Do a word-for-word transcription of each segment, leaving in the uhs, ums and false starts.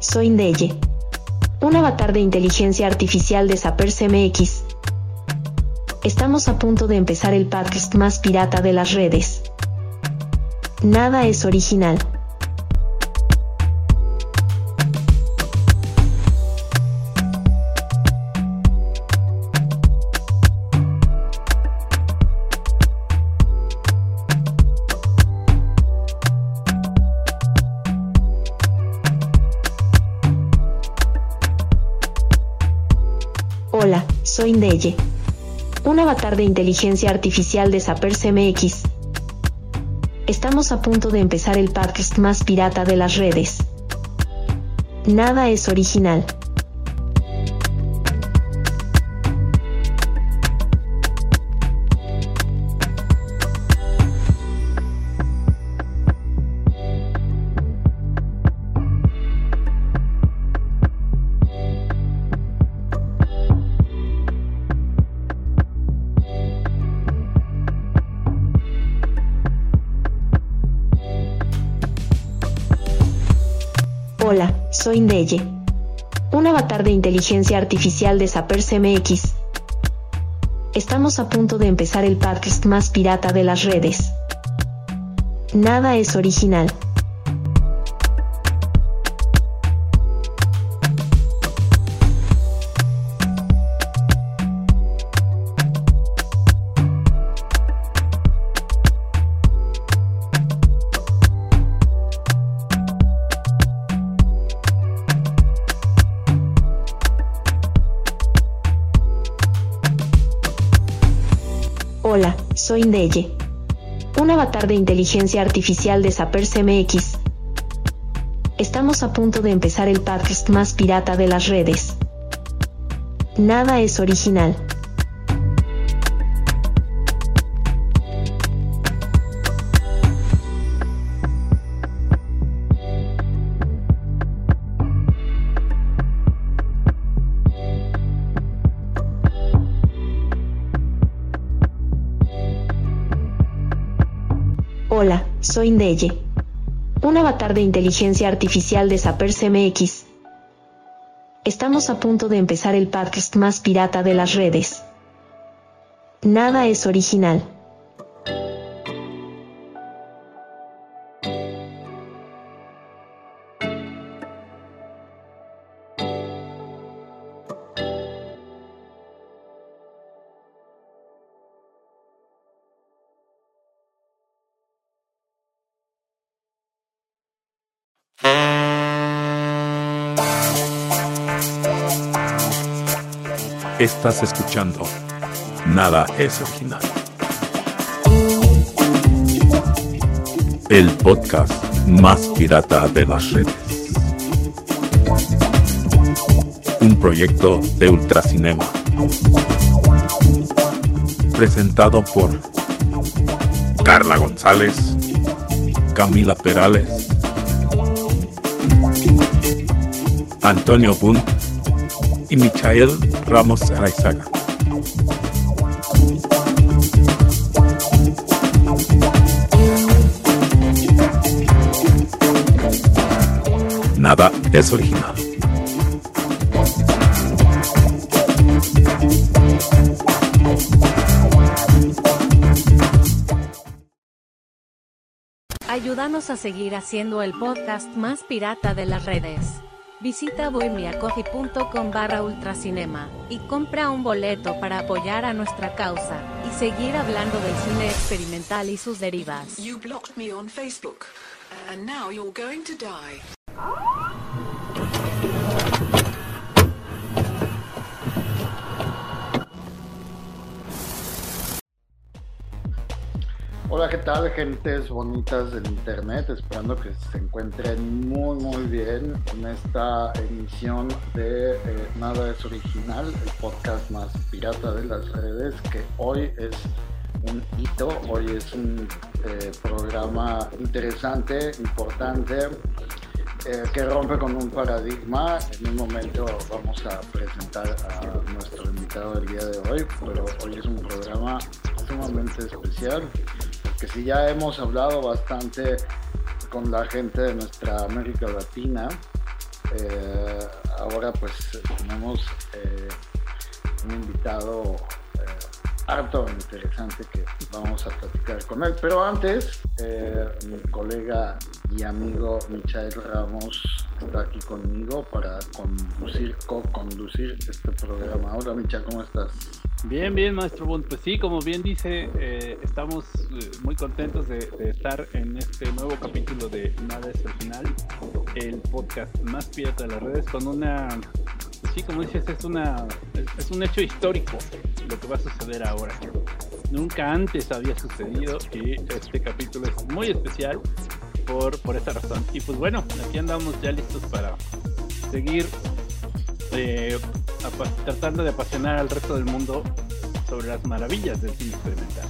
soy Ndeye, un avatar de inteligencia artificial de Zappers M X. Estamos a punto de empezar el podcast más pirata de las redes. Nada es original. Hola, soy Ndeye, un avatar de inteligencia artificial de Zappers M X. Estamos a punto de empezar el podcast más pirata de las redes. Nada es original. Hola, soy Ndeye, un avatar de inteligencia artificial de Zappers M X. Estamos a punto de empezar el podcast más pirata de las redes. Nada es original. Hola, soy Ndeye, un avatar de inteligencia artificial de Zappers M X. Estamos a punto de empezar el podcast más pirata de las redes. Nada es original. Hola, soy Ndeye, un avatar de inteligencia artificial de Zappers M X. Estamos a punto de empezar el podcast más pirata de las redes. Nada es original. Estás escuchando Nada es Original, el podcast más pirata de las redes. Un proyecto de Ultracinema, presentado por Carla González, Camila Perales, Antonio Bunt y Michael Ramos Araizaga. Nada es original. Ayúdanos a seguir haciendo el podcast más pirata de las redes. Visita buymeacoffee.com barra ultracinema y compra un boleto para apoyar a nuestra causa y seguir hablando del cine experimental y sus derivas. You blocked me on Facebook, and now you're going to die. Hola, ¿qué tal, gentes bonitas del internet? Esperando que se encuentren muy muy bien en esta emisión de eh, Nada es Original, el podcast más pirata de las redes, que hoy es un hito, hoy es un eh, programa interesante, importante, eh, que rompe con un paradigma. En un momento vamos a presentar a nuestro invitado del día de hoy, pero hoy es un programa sumamente especial, que si ya hemos hablado bastante con la gente de nuestra América Latina, Eh, ahora pues tenemos eh, un invitado eh, harto interesante que vamos a platicar con él, pero antes eh, mi colega y amigo Michael Ramos está aquí conmigo para conducir, co-conducir este programa. Hola Michael, ¿cómo estás? Bien, bien, maestro Bund. Pues sí, como bien dice, eh, estamos eh, muy contentos de, de estar en este nuevo capítulo de Nada es Original, el podcast más pirata de las redes, con una, sí, como dices, es una, es, es un hecho histórico lo que va a suceder ahora. Nunca antes había sucedido y este capítulo es muy especial por, por esta razón. Y pues bueno, aquí andamos ya listos para seguir eh, apa- tratando de apasionar al resto del mundo sobre las maravillas del cine experimental.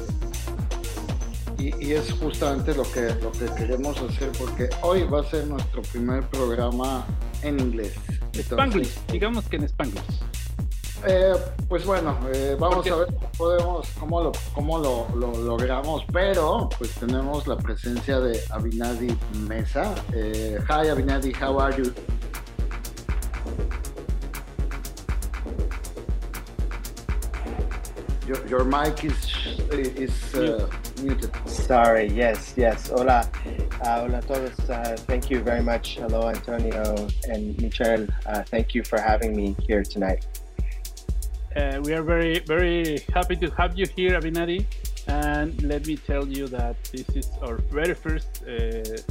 Y, y es justamente lo que, lo que queremos hacer, porque hoy va a ser nuestro primer programa en inglés. Spanglish, digamos que en Spanglish. Eh, pues bueno, eh, vamos Porque... a ver cómo podemos, cómo lo, cómo lo, lo logramos, pero pues tenemos la presencia de Abinadi Mesa. Eh, hi Abinadi, how are you? Your, your mic is is uh, muted. Sorry, yes, yes. Hola, uh, hola a todos. Uh, thank you very much. Hello, Antonio and Michael. Uh, thank you for having me here tonight. Uh, we are very, very happy to have you here, Abinadi. And let me tell you that this is our very first uh,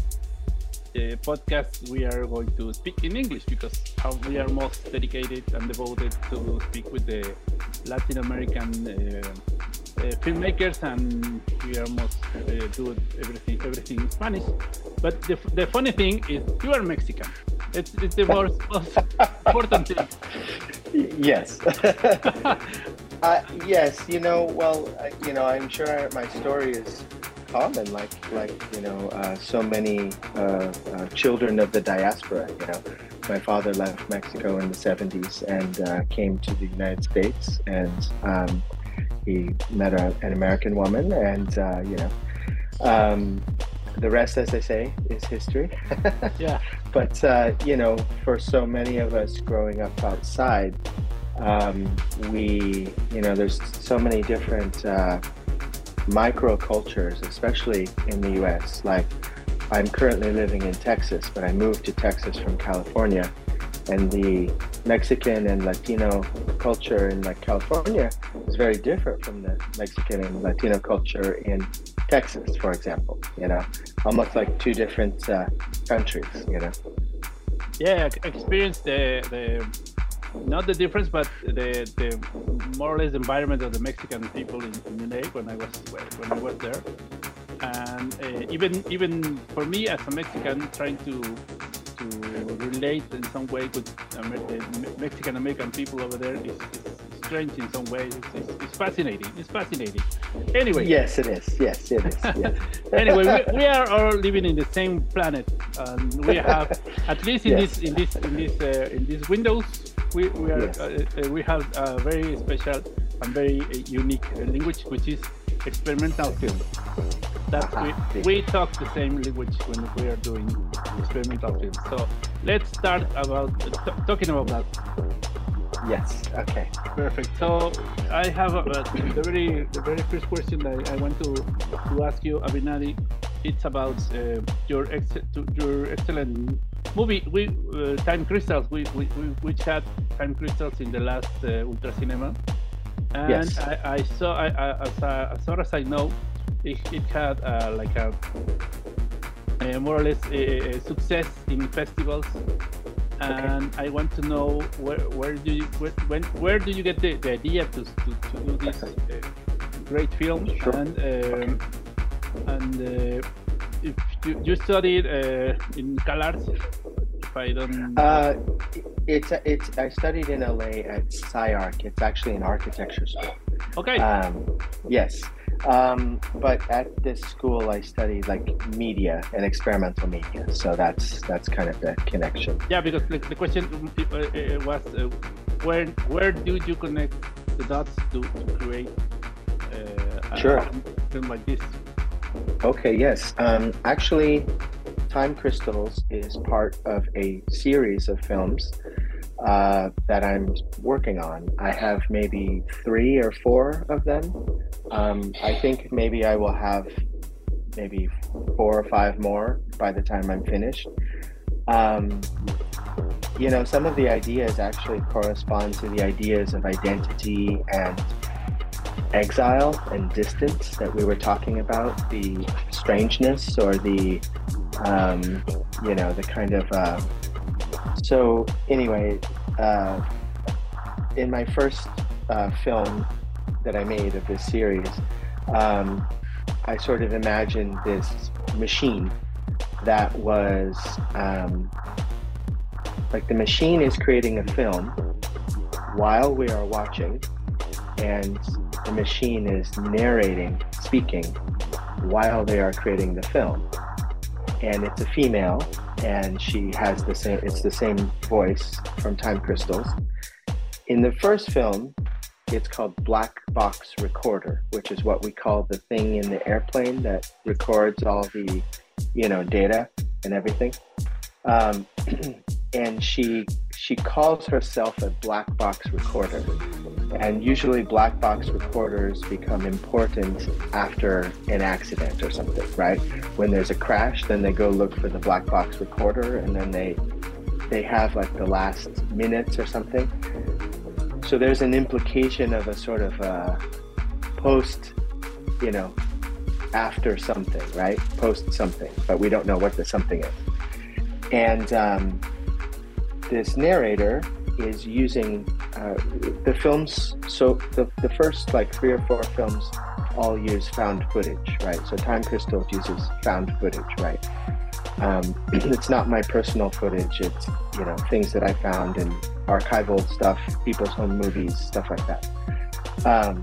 uh, podcast. We are going to speak in English because we are most dedicated and devoted to speak with the Latin American uh, uh, filmmakers, and we are most uh, do everything, everything in Spanish. But the, the funny thing is, you are Mexican. It's, it's the most, most important thing. Yes. uh, yes, you know, well, uh, you know, I'm sure my story is common, like, like you know, uh, so many uh, uh, children of the diaspora, you know. My father left Mexico in the seventies and uh, came to the United States, and um, he met a, an American woman, and, uh, you know, um, the rest, as they say, is history. Yeah. But, uh, you know, for so many of us growing up outside, um, we, you know, there's so many different uh, microcultures, especially in the U S. Like, I'm currently living in Texas, but I moved to Texas from California. And the Mexican and Latino culture in like California is very different from the Mexican and Latino culture in Texas, for example, you know, almost like two different uh, countries, you know. Yeah, I experienced the, the not the difference, but the, the more or less environment of the Mexican people in, in L A when I was when I was there, and uh, even even for me as a Mexican trying to to relate in some way with Amer- Mexican American people over there is, is strange in some way. It's, it's, it's fascinating. It's fascinating. Anyway. Yes, it is. Yes, it is. Yeah. Anyway, we, we are all living in the same planet, and we have at least in yes. this in this in this uh, in these windows, we we are yes. uh, uh, we have a very special and very uh, unique uh, language, which is experimental film. That uh-huh. we, we talk the same language when we are doing experimental film. So let's start about t- talking about that. Yes. Okay. Perfect. So I have a, uh, the very the very first question that I want to to ask you, Abinadi. It's about uh, your ex- to, your excellent movie. We uh, Time Crystals. We, we we which had Time Crystals in the last uh, Ultra Cinema, and yes. I, I saw I, I, as, I, as far as I know, it, it had uh, like a, a more or less a, a success in festivals. And okay. I want to know where where do you where, when where do you get the, the idea to, to, to do this uh, great film? Sure. And um, and uh, if you, you studied uh, in CalArts, if I don't. Uh, it's it's I studied in L A at SciArc. It's actually an architecture school. Okay. Um, yes. Um, but at this school, I studied like media and experimental media, so that's that's kind of the connection. Yeah, because the, the question uh, was uh, where where do you connect the dots to, to create uh, sure. a film like this? Okay. Yes. Um, actually, Time Crystals is part of a series of films uh, that I'm working on. I have maybe three or four of them. Um, I think maybe I will have maybe four or five more by the time I'm finished. Um, you know, some of the ideas actually correspond to the ideas of identity and exile and distance that we were talking about, the strangeness or the, um, you know, the kind of, uh, so anyway, uh, in my first uh, film that I made of this series, um, I sort of imagined this machine that was, um, like the machine is creating a film while we are watching, and the machine is narrating, speaking, while they are creating the film. And it's a female, and she has the same, it's the same voice from Time Crystals. In the first film, it's called Black Box Recorder, which is what we call the thing in the airplane that records all the, you know, data and everything. Um, and she she calls herself a black box recorder. And usually black box recorders become important after an accident or something, right? When there's a crash, then they go look for the black box recorder, and then they they have like the last minutes or something. So there's an implication of a sort of a post, you know, after something, right? Post something, but we don't know what the something is. And um, this narrator is using uh, the films, so the, the first like three or four films all use found footage, right? So Time Crystals uses found footage, right? Um, it's not my personal footage, it's, you know, things that I found in archival stuff, people's home movies, stuff like that. Um,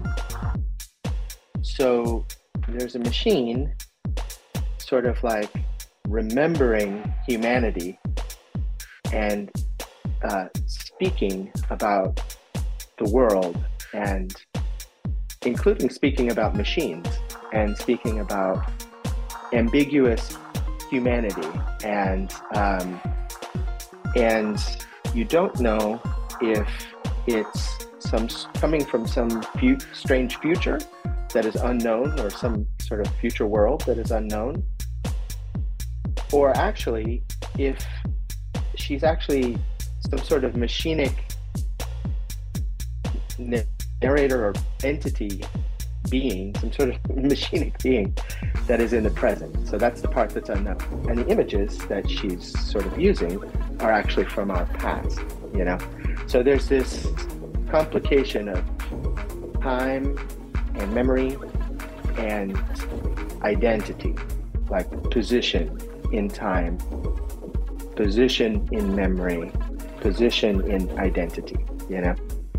so there's a machine sort of like remembering humanity and uh, speaking about the world, and including speaking about machines and speaking about ambiguous humanity, and um, and you don't know if it's some coming from some fu- strange future that is unknown, or some sort of future world that is unknown, or actually if she's actually some sort of machinic narrator or entity being, some sort of machinic being that is in the present. So that's the part that's unknown. And the images that she's sort of using are actually from our past, you know? So there's this complication of time and memory and identity, like position in time, position in memory, position in identity, you know?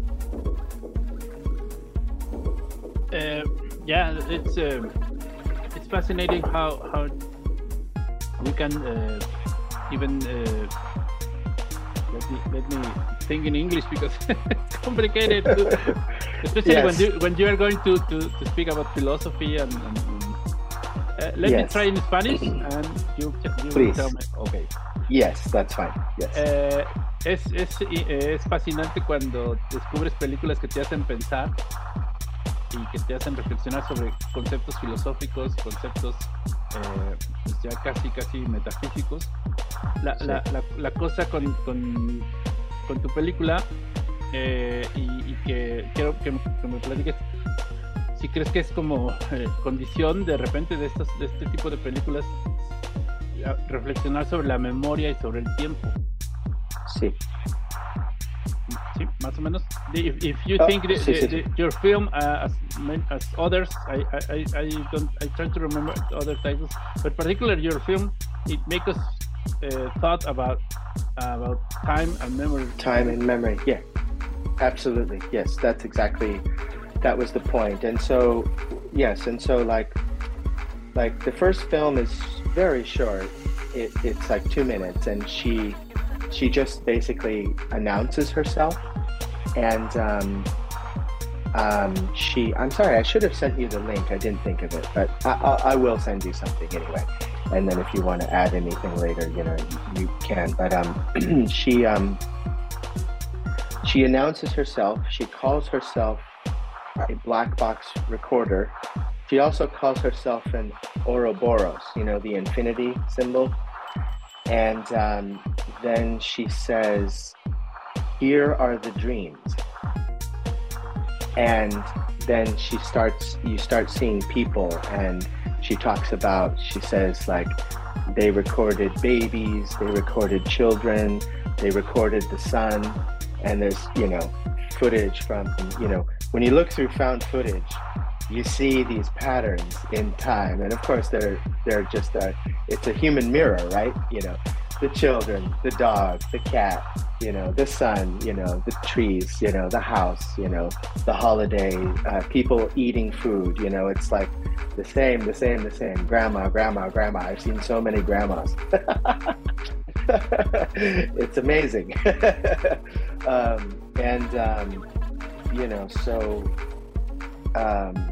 Uh, yeah, it's uh, it's fascinating how how we can uh, even uh, let me let me think in English, because it's complicated, to, especially yes. when you when you are going to, to, to speak about philosophy and. and uh, let yes. me try in Spanish, and you you will tell me. Okay. Yes, that's fine. Yes. Eh, es, es, es fascinante cuando descubres películas que te hacen pensar y que te hacen reflexionar sobre conceptos filosóficos, conceptos eh, pues ya casi casi metafísicos. La, sí. la, la, la cosa con, con, con tu película, eh, y, y que quiero que me, que me platiques si crees que es como eh, condición de repente de, estos, de este tipo de películas, reflexionar sobre la memoria y sobre el tiempo. Sí. Sí, más o menos. If, if you oh, think the, sí, the, sí, the, sí. your film uh, as as others, I, I I don't I try to remember other titles, but particularly your film, it makes us uh, thought about uh, about time and memory. Time and memory, yeah, absolutely, yes, that's exactly, that was the point. And so, yes, and so like like the first film is very short. It, it's like two minutes, and she she just basically announces herself, and um, um, she. I'm sorry, I should have sent you the link. I didn't think of it, but I, I, I will send you something anyway. and then if you want to add anything later, you know, you can. But um, she um, she announces herself. She calls herself a black box recorder. She also calls herself an Ouroboros, you know, the infinity symbol. And um, then she says, "Here are the dreams." And then she starts, you start seeing people, and she talks about, she says, like, they recorded babies, they recorded children, they recorded the sun, and there's, you know, footage from, you know, when you look through found footage, you see these patterns in time. And of course, they're, they're just, a, it's a human mirror, right? You know, the children, the dog, the cat, you know, the sun, you know, the trees, you know, the house, you know, the holiday, uh, people eating food, you know, it's like the same, the same, the same, grandma, grandma, grandma. I've seen so many grandmas. It's amazing. um, and, um, you know, so um,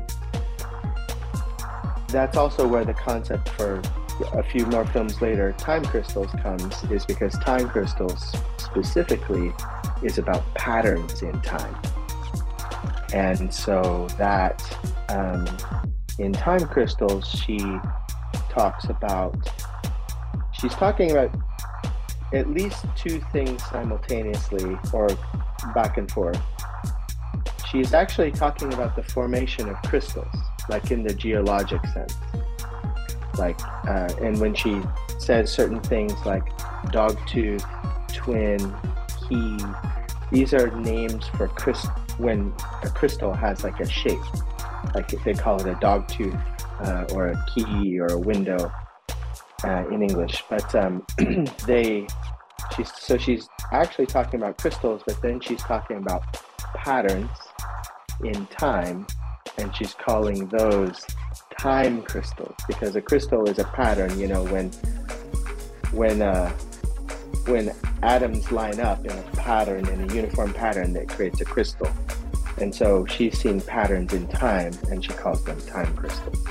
that's also where the concept for a few more films later, Time Crystals, comes, is because Time Crystals specifically is about patterns in time. And so that um, in Time Crystals, she talks about, she's talking about at least two things simultaneously or back and forth. She's actually talking about the formation of crystals, like in the geologic sense. Like, uh, and when she says certain things like dog tooth, twin, key, these are names for crystal, when a crystal has like a shape, like they call it a dog tooth uh, or a key or a window uh, in English. But um, they, she's, so she's actually talking about crystals, but then she's talking about patterns in time, and she's calling those time crystals, because a crystal is a pattern. You know, when when uh, when atoms line up in a pattern, in a uniform pattern, that creates a crystal. And so she's seen patterns in time, and she calls them time crystals.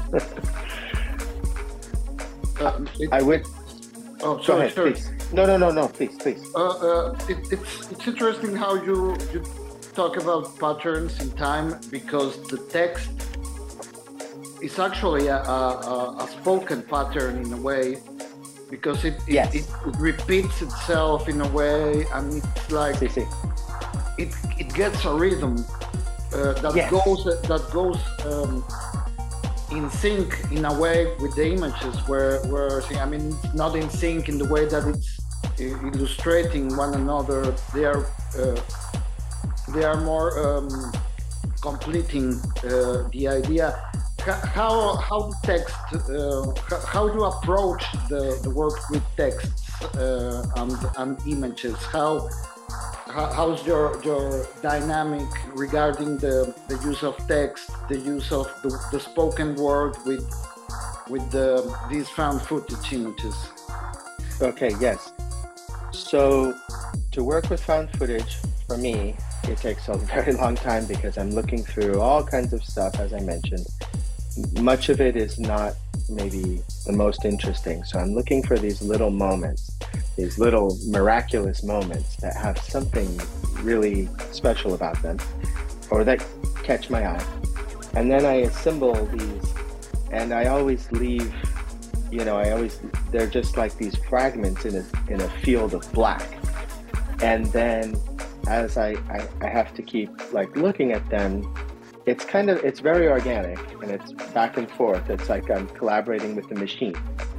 uh, it, I would. Oh, Go sorry, ahead, sorry. please. No, no, no, no, please, please. Uh, uh, it, it's it's interesting how you you talk about patterns in time, because the text is actually a, a, a spoken pattern in a way, because it it, Yes. it it repeats itself in a way, and it's like Sí, sí. it it gets a rhythm uh, that Yes. goes that goes um, in sync in a way with the images, where where I mean, it's not in sync in the way that it's i- illustrating one another. They are uh, they are more um, completing uh, the idea. H- How how the text uh, h- how do you approach the, the work with texts uh, and and images? How how- how's your your dynamic regarding the, the use of text, the use of the, the spoken word with with the these found footage images? Okay, yes. So to work with found footage, for me, it takes a very long time, because I'm looking through all kinds of stuff, as I mentioned. Much of it is not maybe the most interesting. So I'm looking for these little moments, these little miraculous moments that have something really special about them, or that catch my eye. And then I assemble these, and I always leave, you know, I always, they're just like these fragments in a, in a field of black. And then as I, I, I have to keep like looking at them, it's kind of, it's very organic, and it's back and forth. It's like I'm collaborating with the machine.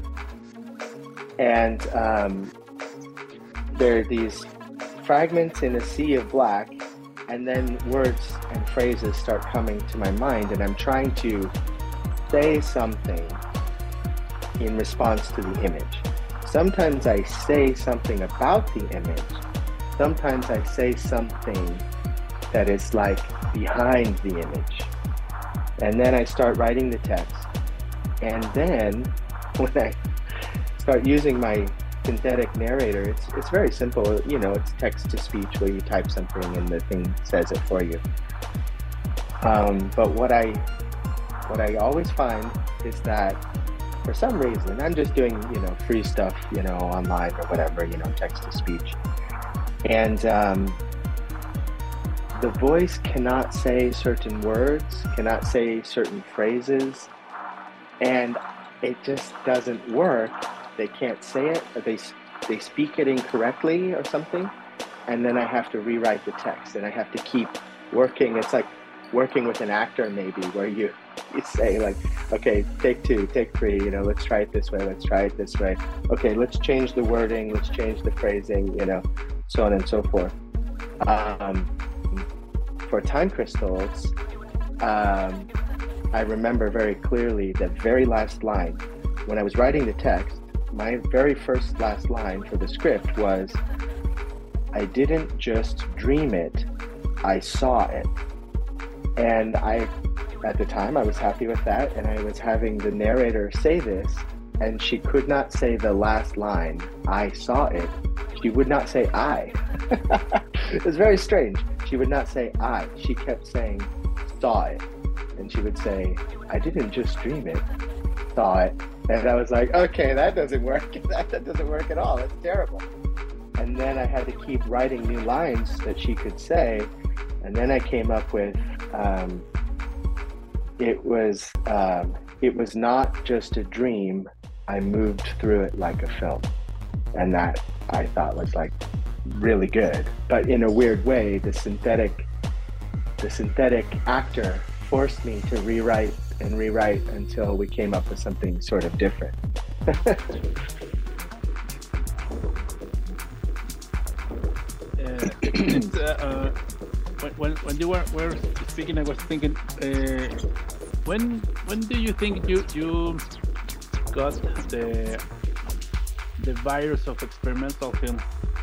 And um, there are these fragments in a sea of black, and then words and phrases start coming to my mind, and I'm trying to say something in response to the image. Sometimes I say something about the image. Sometimes I say something that is like behind the image. And then I start writing the text. And then when I start using my synthetic narrator, it's it's very simple. You know, it's text to speech, where you type something and the thing says it for you. Um, but what I what I always find is that for some reason, I'm just doing, you know, free stuff, you know, online or whatever, you know, text to speech. And um, the voice cannot say certain words, cannot say certain phrases, and it just doesn't work. They can't say it, or they, they speak it incorrectly or something, and then I have to rewrite the text, and I have to keep working. It's like working with an actor maybe, where you, you say like, okay, take two, take three, you know, let's try it this way, let's try it this way. Okay, let's change the wording, let's change the phrasing, you know, so on and so forth. Um, for Time Crystals, um, I remember very clearly the very last line. When I was writing the text, my very first last line for the script was, I didn't just dream it, I saw it. And I, at the time, I was happy with that, and I was having the narrator say this, and she could not say the last line, I saw it. She would not say I. It was very strange. She would not say I. She kept saying, saw it. And she would say, I didn't just dream it, saw it. And I was like, okay, that doesn't work. That, that doesn't work at all. That's terrible. And then I had to keep writing new lines that she could say. And then I came up with, um, it was, um, it was not just a dream. I moved through it like a film. And that I thought was like really good. But in a weird way, the synthetic, the synthetic actor forced me to rewrite and rewrite until we came up with something sort of different. uh, it's, uh, uh, when when you were, were speaking, I was thinking, uh, when when do you think you you got the the virus of experimental film?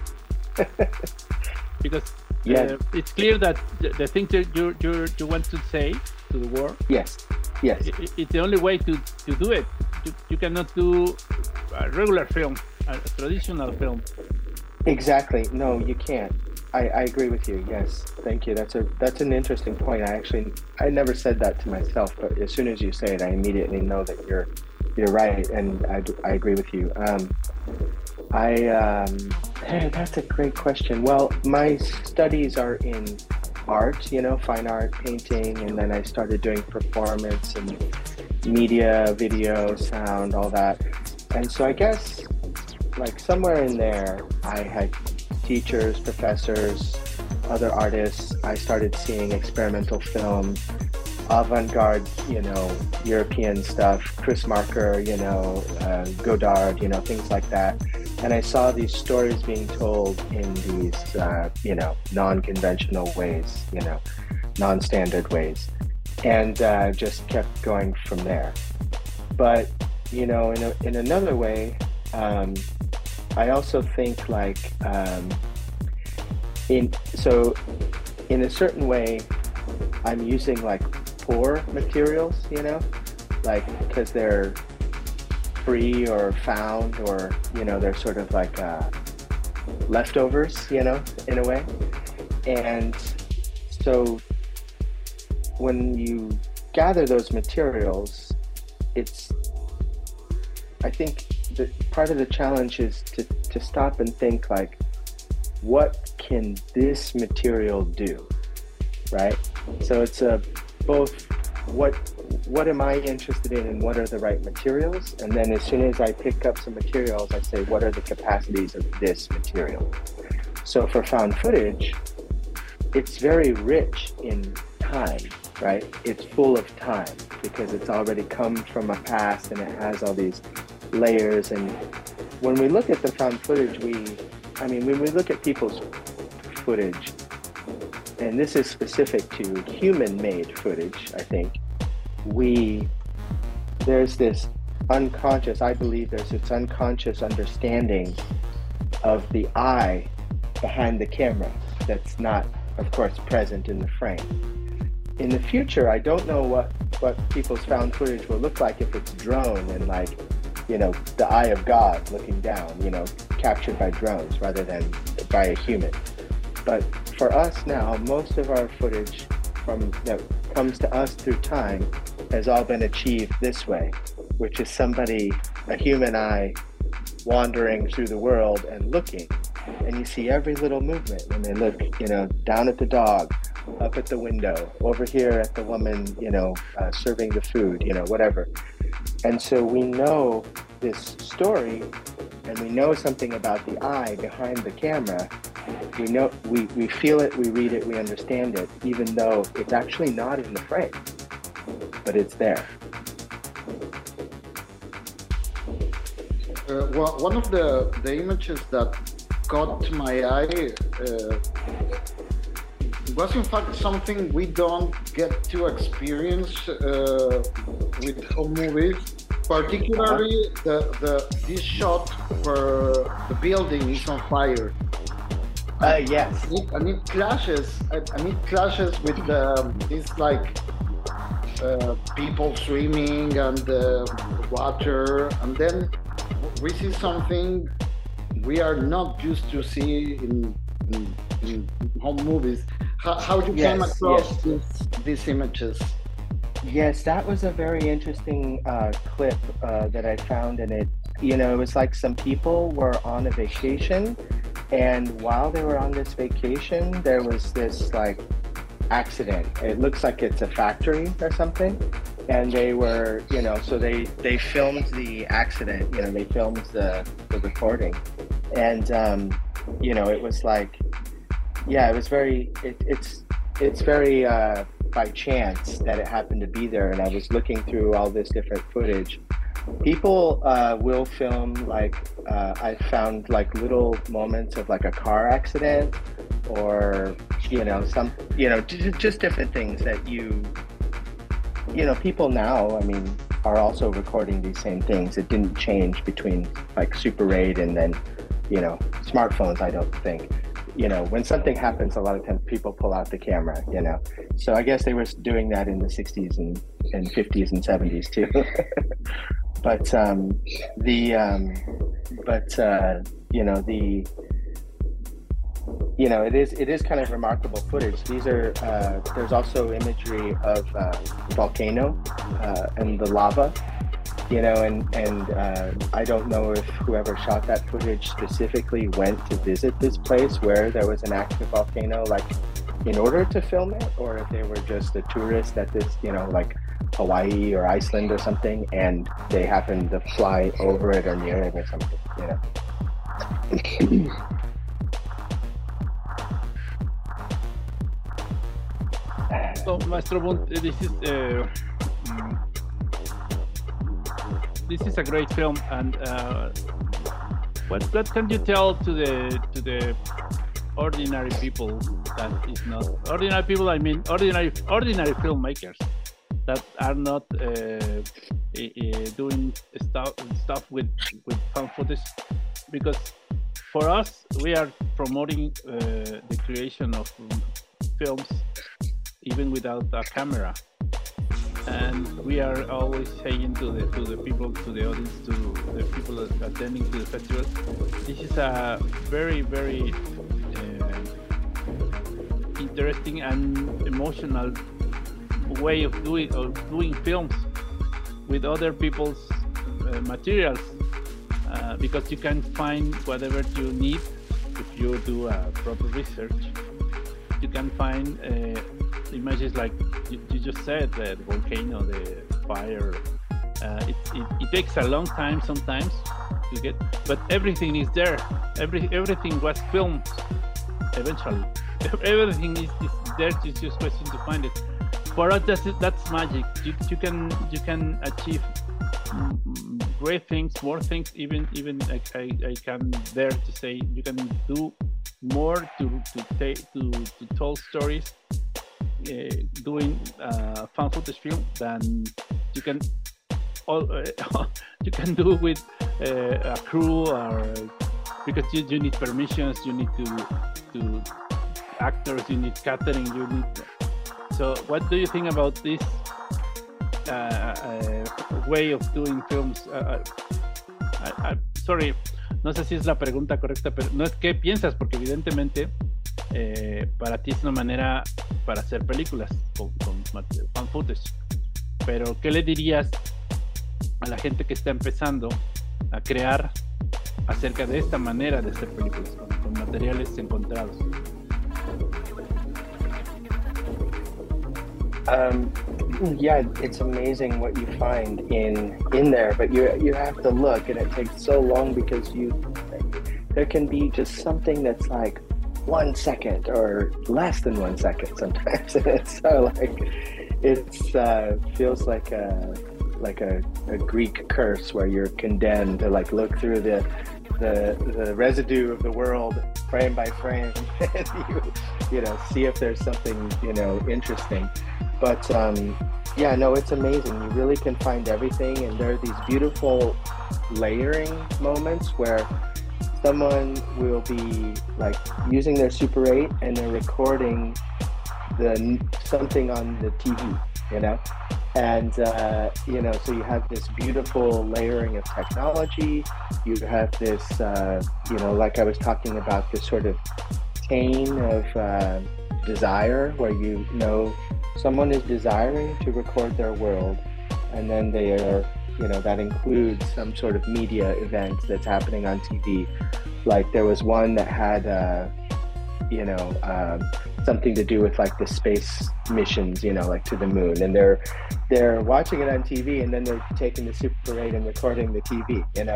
Because yeah. uh, it's clear that the, the thing that you you you want to say to the world. Yes. Yes. It, it's the only way to, to do it. You, you cannot do a regular film, a traditional film. Exactly. No, you can't. I, I agree with you. Yes. Thank you. That's a that's an interesting point. I actually I never said that to myself, but as soon as you say it, I immediately know that you're you're right, and I, I agree with you. Um, I um, hey, that's a great question. Well, my studies are in art, you know, fine art, painting, and then I started doing performance and media, video, sound, all that. And so I guess like somewhere in there, I had teachers, professors, other artists. I started seeing experimental film, avant-garde, you know, European stuff, Chris Marker, you know, uh, Godard, you know, things like that. And I saw these stories being told in these, uh, you know, non-conventional ways, you know, non-standard ways, and uh, just kept going from there. But, you know, in, a, in another way, um, I also think like, um, in so in a certain way, I'm using like poor materials, you know, like because they're free or found, or you know, they're sort of like uh, leftovers, you know, in a way. And so when you gather those materials, it's, I think that part of the challenge is to, to stop and think like, what can this material do, right? So it's a both what what am I interested in and what are the right materials? And then as soon as I pick up some materials, I say, what are the capacities of this material? So for found footage, it's very rich in time, right? It's full of time because it's already come from a past and it has all these layers. And when we look at the found footage, we, I mean, when we look at people's footage, and this is specific to human-made footage, I think, we, there's this unconscious, I believe there's this unconscious understanding of the I behind the camera that's not, of course, present in the frame. In the future, I don't know what, what people's found footage will look like if it's drone and like, you know, the eye of God looking down, you know, captured by drones rather than by a human. But for us now, most of our footage from that comes to us through time has all been achieved this way. which is somebody, a human eye, wandering through the world and looking. And you see every little movement when they look, you know, down at the dog, up at the window, over here at the woman, you know, uh, serving the food, you know, whatever. And so we know this story, and we know something about the eye behind the camera. We know, we, we feel it, we read it, we understand it, even though it's actually not in the frame, but it's there. Uh, well, one of the, the images that caught my eye uh, was in fact something we don't get to experience uh, with home movies, particularly the, the this shot where the building is on fire. Uh, yes. And it, and it clashes, and it clashes with um, this like uh, people swimming and the water, and then we see something we are not used to see in, in, in home movies. How, how you yes, came across yes. this, these images? Yes, that was a very interesting uh, clip uh, that I found, and it, you know, it was like some people were on a vacation, and while they were on this vacation, there was this like accident. It looks like it's a factory or something, and they were, you know, so they they filmed the accident. You know, they filmed the the recording, and um, you know, it was like, yeah, it was very, it, it's it's very uh, by chance that it happened to be there, and I was looking through all this different footage. People uh, will film, like, uh, I found like little moments of like a car accident, or, you know, some, you know, just, just different things that you, you know, people now, I mean, are also recording these same things. It didn't change between like Super eight and then, you know, smartphones, I don't think. You know, when something happens, a lot of times people pull out the camera, you know. So I guess they were doing that in the sixties and, and fifties and seventies too. But um, the, um, but uh, you know, the, you know, it is it is kind of remarkable footage. These are, uh, there's also imagery of uh, volcano uh, and the lava. You know, and, and uh, I don't know if whoever shot that footage specifically went to visit this place where there was an active volcano, like, in order to film it, or if they were just a tourist at this, you know, like Hawaii or Iceland or something, and they happened to fly over it or near it or something, you know. So, Maestro Bunt, this is uh, this is a great film, and uh, what what can you tell to the to the ordinary people that is not ordinary people? I mean, ordinary ordinary filmmakers that are not uh, uh, doing stuff stuff with with found footage, because for us we are promoting uh, the creation of films even without a camera. And we are always saying to the to the people, to the audience, to the people attending to the festival, this is a very, very uh, interesting and emotional way of doing of doing films with other people's uh, materials, uh, because you can find whatever you need if you do a proper research. You can find uh, images like you, you just said, the volcano, the fire. Uh, it, it, it takes a long time sometimes to get, but everything is there. Every everything was filmed eventually. Everything is, is there. It's just a question to find it. For us, that's that's magic. You, you can you can achieve great things, more things. Even even I, I, I can dare to say you can do more to to take to, to tell stories uh, doing uh, found footage film than you can all uh, you can do with uh, a crew, or because you, you need permissions, you need to to actors, you need catering, you need. So what do you think about this uh, uh, way of doing films? Uh, I, I, sorry, no sé si es la pregunta correcta, pero no es qué piensas, porque evidentemente eh, para ti es una manera para hacer películas con, con fan footage. Pero ¿qué le dirías a la gente que está empezando a crear acerca de esta manera de hacer películas, con, con materiales encontrados? Um, yeah, it's amazing what you find in in there, but you you have to look, and it takes so long because you there can be just something that's like one second or less than one second sometimes, and it's so like it's uh, feels like a like a, a Greek curse where you're condemned to like look through the the the residue of the world frame by frame, and you you know see if there's something you know interesting. But um, yeah, no, it's amazing. You really can find everything, and there are these beautiful layering moments where someone will be like using their Super eight and they're recording the something on the T V, you know, and uh, you know, so you have this beautiful layering of technology. You have this, uh, you know, like I was talking about, this sort of chain of uh, desire where you know someone is desiring to record their world, and then they are, you know, that includes some sort of media event that's happening on T V. Like there was one that had, uh, you know, um, something to do with like the space missions, you know, like to the moon, and they're they're watching it on T V, and then they're taking the Super eight and recording the T V. You know,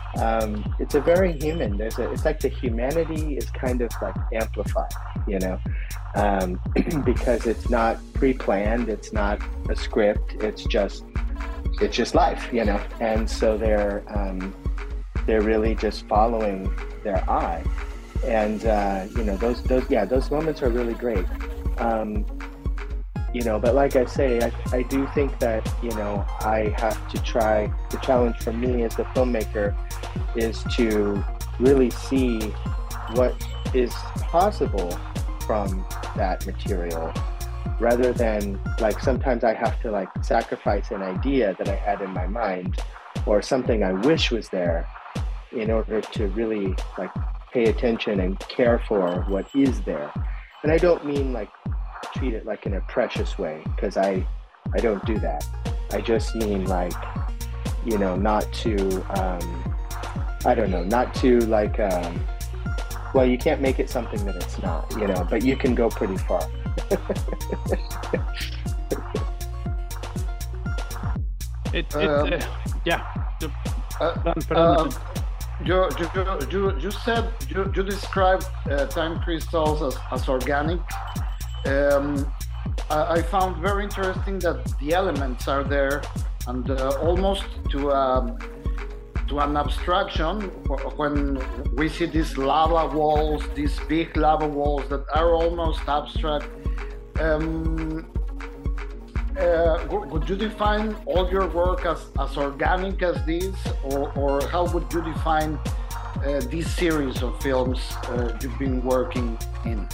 um, it's a very human. There's a, it's like the humanity is kind of like amplified, you know, um, because it's not pre-planned, it's not a script, it's just it's just life, you know, and so they're um, they're really just following their eye. And uh, you know, those those yeah, those moments are really great. Um, you know, but like I say, I, I do think that, you know, I have to try, the challenge for me as the filmmaker is to really see what is possible from that material, rather than like sometimes I have to like sacrifice an idea that I had in my mind or something I wish was there in order to really like pay attention and care for what is there. And I don't mean like treat it like in a precious way, because I I don't do that. I just mean like, you know, not to um I don't know, not to like um well, you can't make it something that it's not, you know, but you can go pretty far. It, it's Um, uh, yeah. Uh, Perdón, perdón. um, you, you, you, you said, you, you described uh, time crystals as, as organic. Um, I, I found very interesting that the elements are there, and uh, almost to um, to an abstraction when we see these lava walls, these big lava walls that are almost abstract. Um, uh, would you define all your work as, as organic as this, or, or how would you define uh, this series of films uh, you've been working in?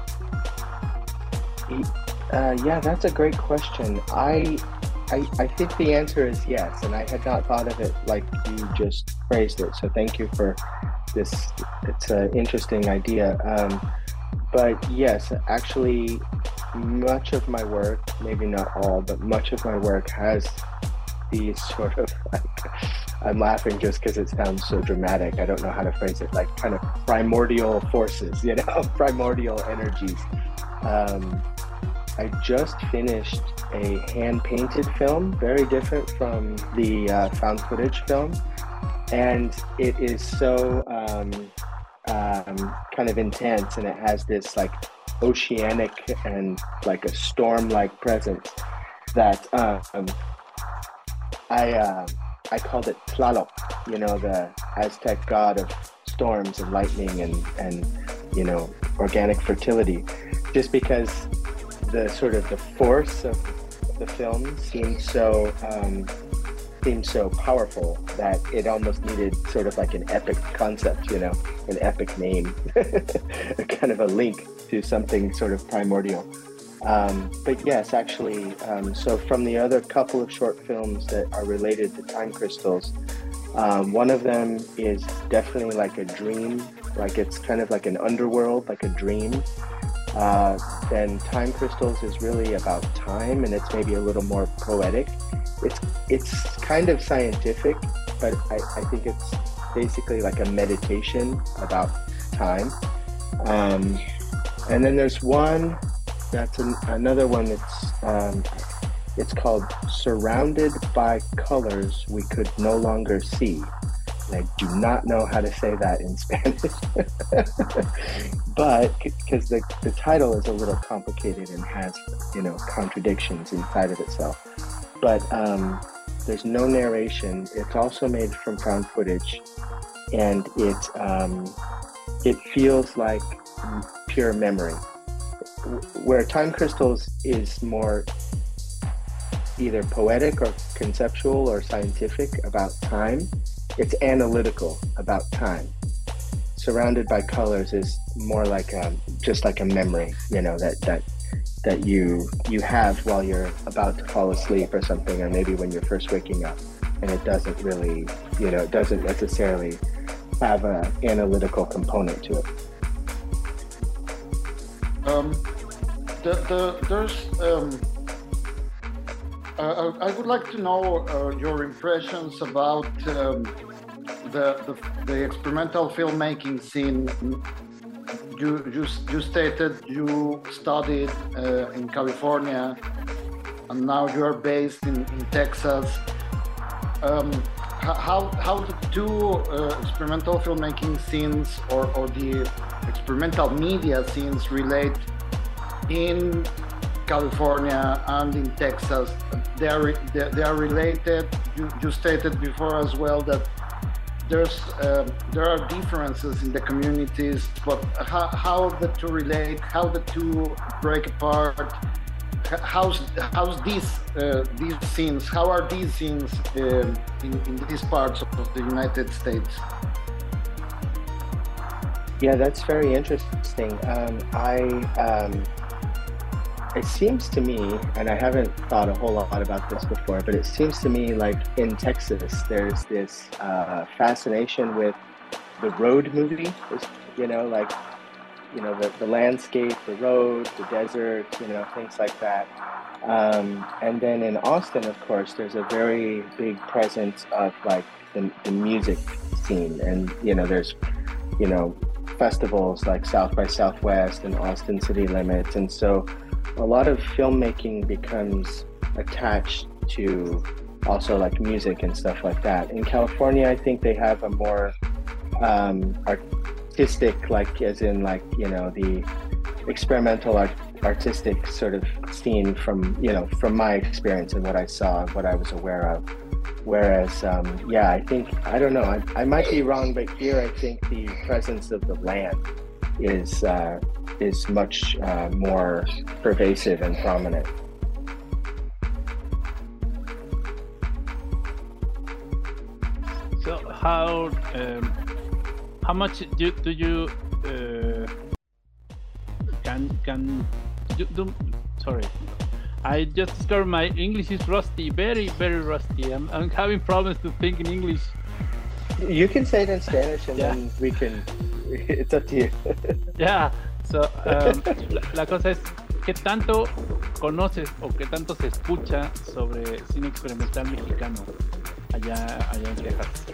Uh, yeah, that's a great question. I, I I think the answer is yes, and I had not thought of it like you just phrased it. So thank you for this. It's an interesting idea. Um, but yes, actually, much of my work, maybe not all, but much of my work has these sort of like, I'm laughing just because it sounds so dramatic. I don't know how to phrase it, like kind of primordial forces, you know, primordial energies. Um, I just finished a hand-painted film, very different from the uh, found footage film, and it is so um, um, kind of intense, and it has this like oceanic and like a storm-like presence that um, I uh, I called it Tlaloc, you know, the Aztec god of storms and lightning and and you know, organic fertility, just because the sort of the force of the film seemed so um, seemed so powerful that it almost needed sort of like an epic concept, you know, an epic name, kind of a link to something sort of primordial. Um, but yes, actually, um, so from the other couple of short films that are related to time crystals, um, one of them is definitely like a dream, like it's kind of like an underworld, like a dream. Uh, then Time Crystals is really about time, and it's maybe a little more poetic. It's it's kind of scientific, but I, I think it's basically like a meditation about time. Um, and then there's one that's an, another one that's um, it's called Surrounded by Colors We Could No Longer See. And I do not know how to say that in Spanish, but because the, the title is a little complicated and has, you know, contradictions inside of itself. But um, there's no narration. It's also made from found footage, and it um, it feels like pure memory. Where Time Crystals is more either poetic or conceptual or scientific about time, it's analytical about time. Surrounded by Colors is more like a, just like a memory, you know, that that that you you have while you're about to fall asleep or something, or maybe when you're first waking up, and it doesn't really, you know, it doesn't necessarily have an analytical component to it. Um, the, the, there's, um, uh, I would like to know uh, your impressions about um, the, the the experimental filmmaking scene. You you, you stated you studied uh, in California, and now you are based in, in Texas. Um, how how the two uh, experimental filmmaking scenes or, or the experimental media scenes relate in California and in Texas? They are they, they are related. You, you stated before as well that there's uh, there are differences in the communities, but how, how the two relate, how the two break apart, how's how's these uh, these scenes, how are these scenes uh, in, in these parts of the United States? Yeah, that's very interesting. Um, I um, it seems to me, and I haven't thought a whole lot about this before, but it seems to me like in Texas, there's this uh, fascination with the road movie, you know, like, you know, the, the landscape, the road, the desert, you know, things like that. Um, and then in Austin, of course, there's a very big presence of like the, the music scene. And, you know, there's, you know, festivals like South by Southwest and Austin City Limits. And so a lot of filmmaking becomes attached to also like music and stuff like that. In California, I think they have a more um, artistic, like as in like, you know, the experimental art, artistic sort of scene from, you know, from my experience and what I saw, what I was aware of. Whereas, um, yeah, I think, I don't know, I, I might be wrong, but here I think the presence of the land is uh, is much uh, more pervasive and prominent. So how um, how much do, do you uh, can can do, do sorry, I just discovered my English is rusty, very very rusty. I'm, I'm having problems to think in English. You can say it in Spanish and yeah. then we can, it's up to you. Yeah, so um, la, la cosa es, ¿qué tanto conoces o qué tanto se escucha sobre cine experimental mexicano allá, allá en Texas?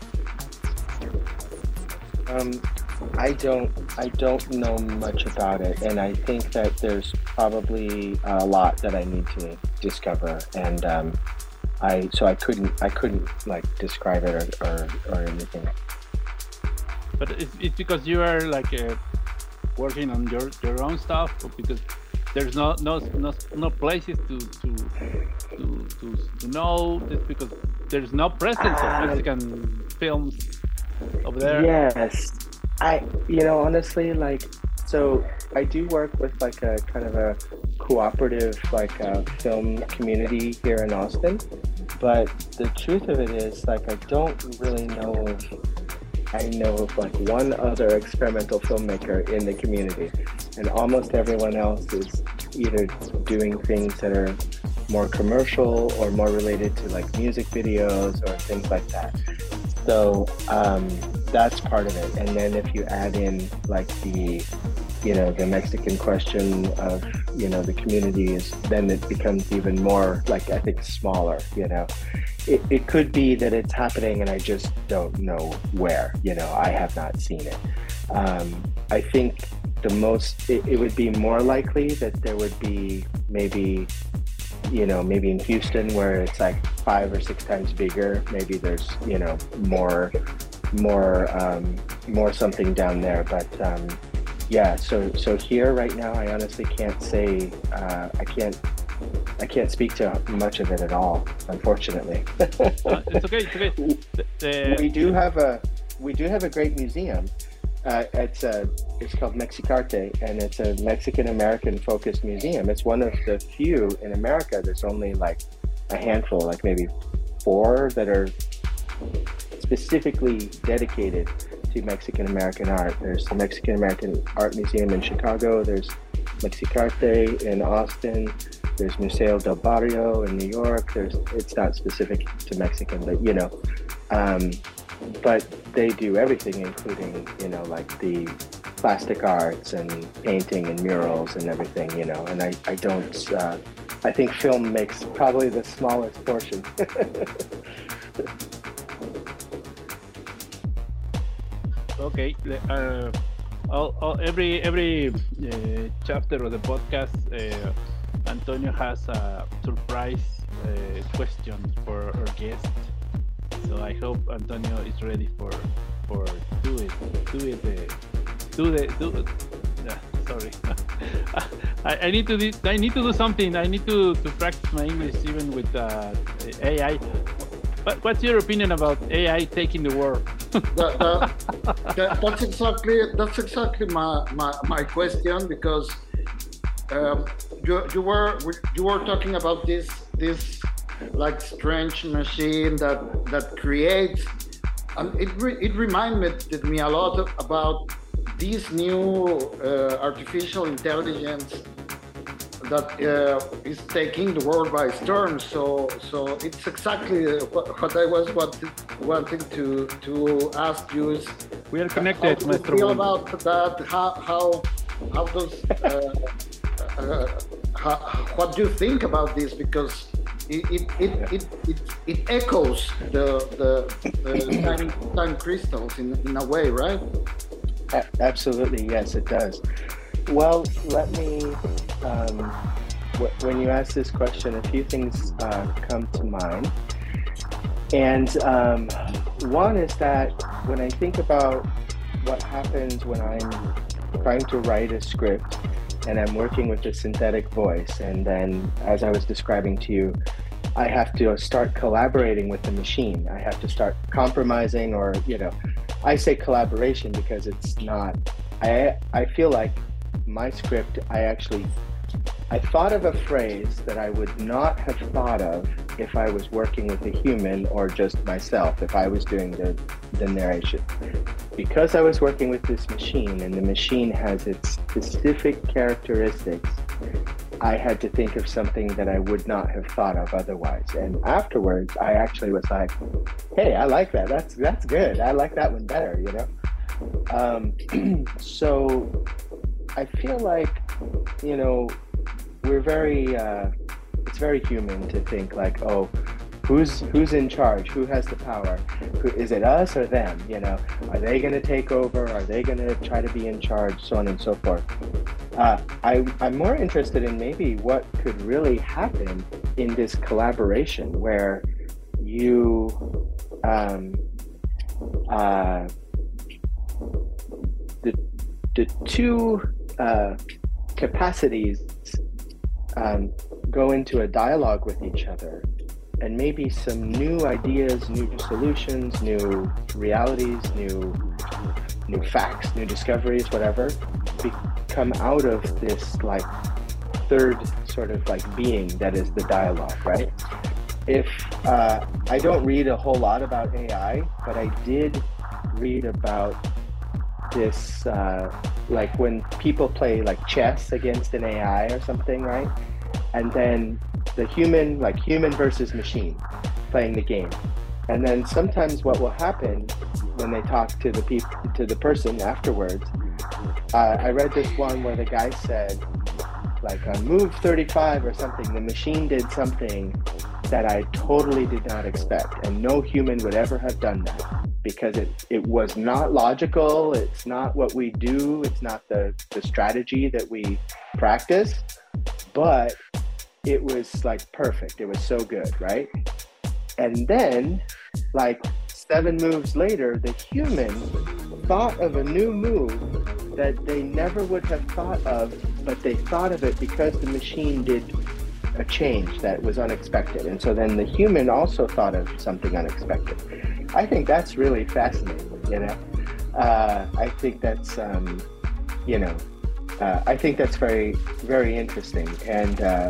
Um, I don't, I don't know much about it, and I think that there's probably a lot that I need to discover, and um, I so I couldn't, I couldn't like describe it or or, or anything. But it's, it's because you are like uh, working on your, your own stuff, or because there's no no no, no places to to, to to to know. It's because there's no presence of Mexican films over there. Yes, I you know honestly like so I do work with like a kind of a cooperative like a film community here in Austin, but the truth of it is like I don't really know of I know of like one other experimental filmmaker in the community, and almost everyone else is either doing things that are more commercial or more related to like music videos or things like that. So um, that's part of it. And then if you add in like the you know, the Mexican question of, you know, the community is, then it becomes even more, like, I think smaller, you know. It, it could be that it's happening and I just don't know where, you know, I have not seen it. Um, I think the most, it, it would be more likely that there would be maybe, you know, maybe in Houston where it's like five or six times bigger, maybe there's, you know, more, more, um, more something down there. But um, yeah, so, so here right now, I honestly can't say, uh, I can't, I can't speak to much of it at all, unfortunately. uh, it's okay, it's okay. The, the... We do have a, we do have a great museum. Uh, it's a, it's called Mexicarte, and it's a Mexican-American focused museum. It's one of the few in America. There's only like a handful, like maybe four that are specifically dedicated to Mexican-American art. There's the Mexican-American Art Museum in Chicago. There's Mexicarte in Austin. There's Museo del Barrio in New York. There's, it's not specific to Mexican, but you know, um, but they do everything, including, you know, like the plastic arts and painting and murals and everything, you know, and I, I don't, uh, I think film makes probably the smallest portion. Okay, uh, all, all, every every uh, chapter of the podcast, uh, Antonio has a surprise uh, question for our guest. So I hope Antonio is ready for for do it, do it, uh, do the do. Uh, sorry, I, I need to do, I need to do something. I need to, to practice my English even with uh, A I. What, what's your opinion about A I taking the world? that, that, that, that's exactly that's exactly my, my, my question, because um, you you were you were talking about this this like strange machine that that creates, and it re, it reminded me a lot about this new uh, artificial intelligence that uh, is taking the world by storm. So, so it's exactly what, what I was wanted, wanting to to ask you. Is we are connected. How do you feel about that? How how how does uh, uh, how, what do you think about this? Because it it it it, it, it echoes the the, the time, time crystals in in a way, right? Absolutely, yes, it does. Well, let me, um, w- when you ask this question, a few things uh, come to mind. And um, one is that when I think about what happens when I'm trying to write a script and I'm working with a synthetic voice, and then, as I was describing to you, I have to start collaborating with the machine. I have to start compromising, or, you know, I say collaboration because it's not, I I feel like my script, I actually, I thought of a phrase that I would not have thought of if I was working with a human or just myself, if I was doing the, the narration. Because I was working with this machine and the machine has its specific characteristics, I had to think of something that I would not have thought of otherwise. And afterwards, I actually was like, hey, I like that. That's, that's good. I like that one better, you know? Um, so I feel like, you know, we're very, uh, it's very human to think like, oh, who's who's in charge? Who has the power? Who, is it us or them? You know, are they going to take over? Are they going to try to be in charge? So on and so forth. Uh, I, I'm more interested in maybe what could really happen in this collaboration where you, um, uh, the the two uh, capacities um, go into a dialogue with each other, and maybe some new ideas, new solutions, new realities, new new facts, new discoveries, whatever, be- come out of this like third sort of like being that is the dialogue, right? If uh, I don't read a whole lot about A I, but I did read about this, uh, like when people play like chess against an A I or something, right? And then the human, like human versus machine playing the game. And then sometimes what will happen when they talk to the people, to the person afterwards, uh, I read this one where the guy said, like on move thirty-five or something, the machine did something that I totally did not expect, and no human would ever have done that because it, it was not logical. It's not what we do. It's not the, the strategy that we practice, but it was like perfect. It was so good, right? And then like seven moves later, the human thought of a new move that they never would have thought of, but they thought of it because the machine did a change that was unexpected. And so then the human also thought of something unexpected. I think that's really fascinating, you know? Uh, I think that's, um, you know, uh, I think that's very, very interesting. And uh,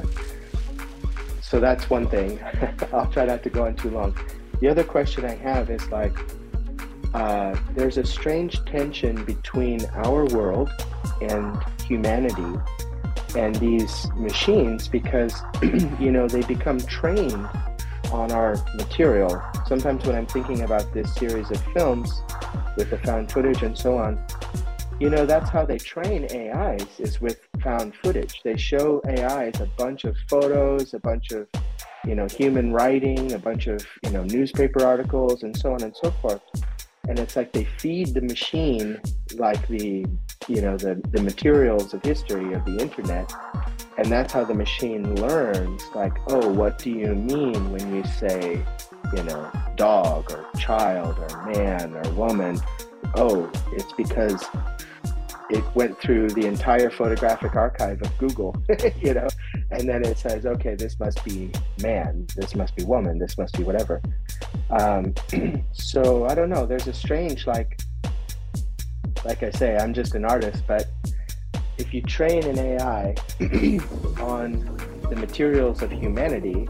so that's one thing. I'll try not to go on too long. The other question I have is like, uh, there's a strange tension between our world and humanity and these machines because, you know, they become trained on our material. Sometimes when I'm thinking about this series of films with the found footage and so on, you know, that's how they train A Is, is with found footage. They show A Is a bunch of photos, a bunch of, you know, human writing, a bunch of, you know, newspaper articles and so on and so forth. And it's like they feed the machine like the, you know, the, the materials of history of the internet. And that's how the machine learns, like, oh, what do you mean when you say, you know, dog or child or man or woman? Oh, it's because it went through the entire photographic archive of Google, you know, and then it says, okay, this must be man, this must be woman, this must be whatever. Um, so I don't know, there's a strange, like, like I say, I'm just an artist, but if you train an A I on the materials of humanity,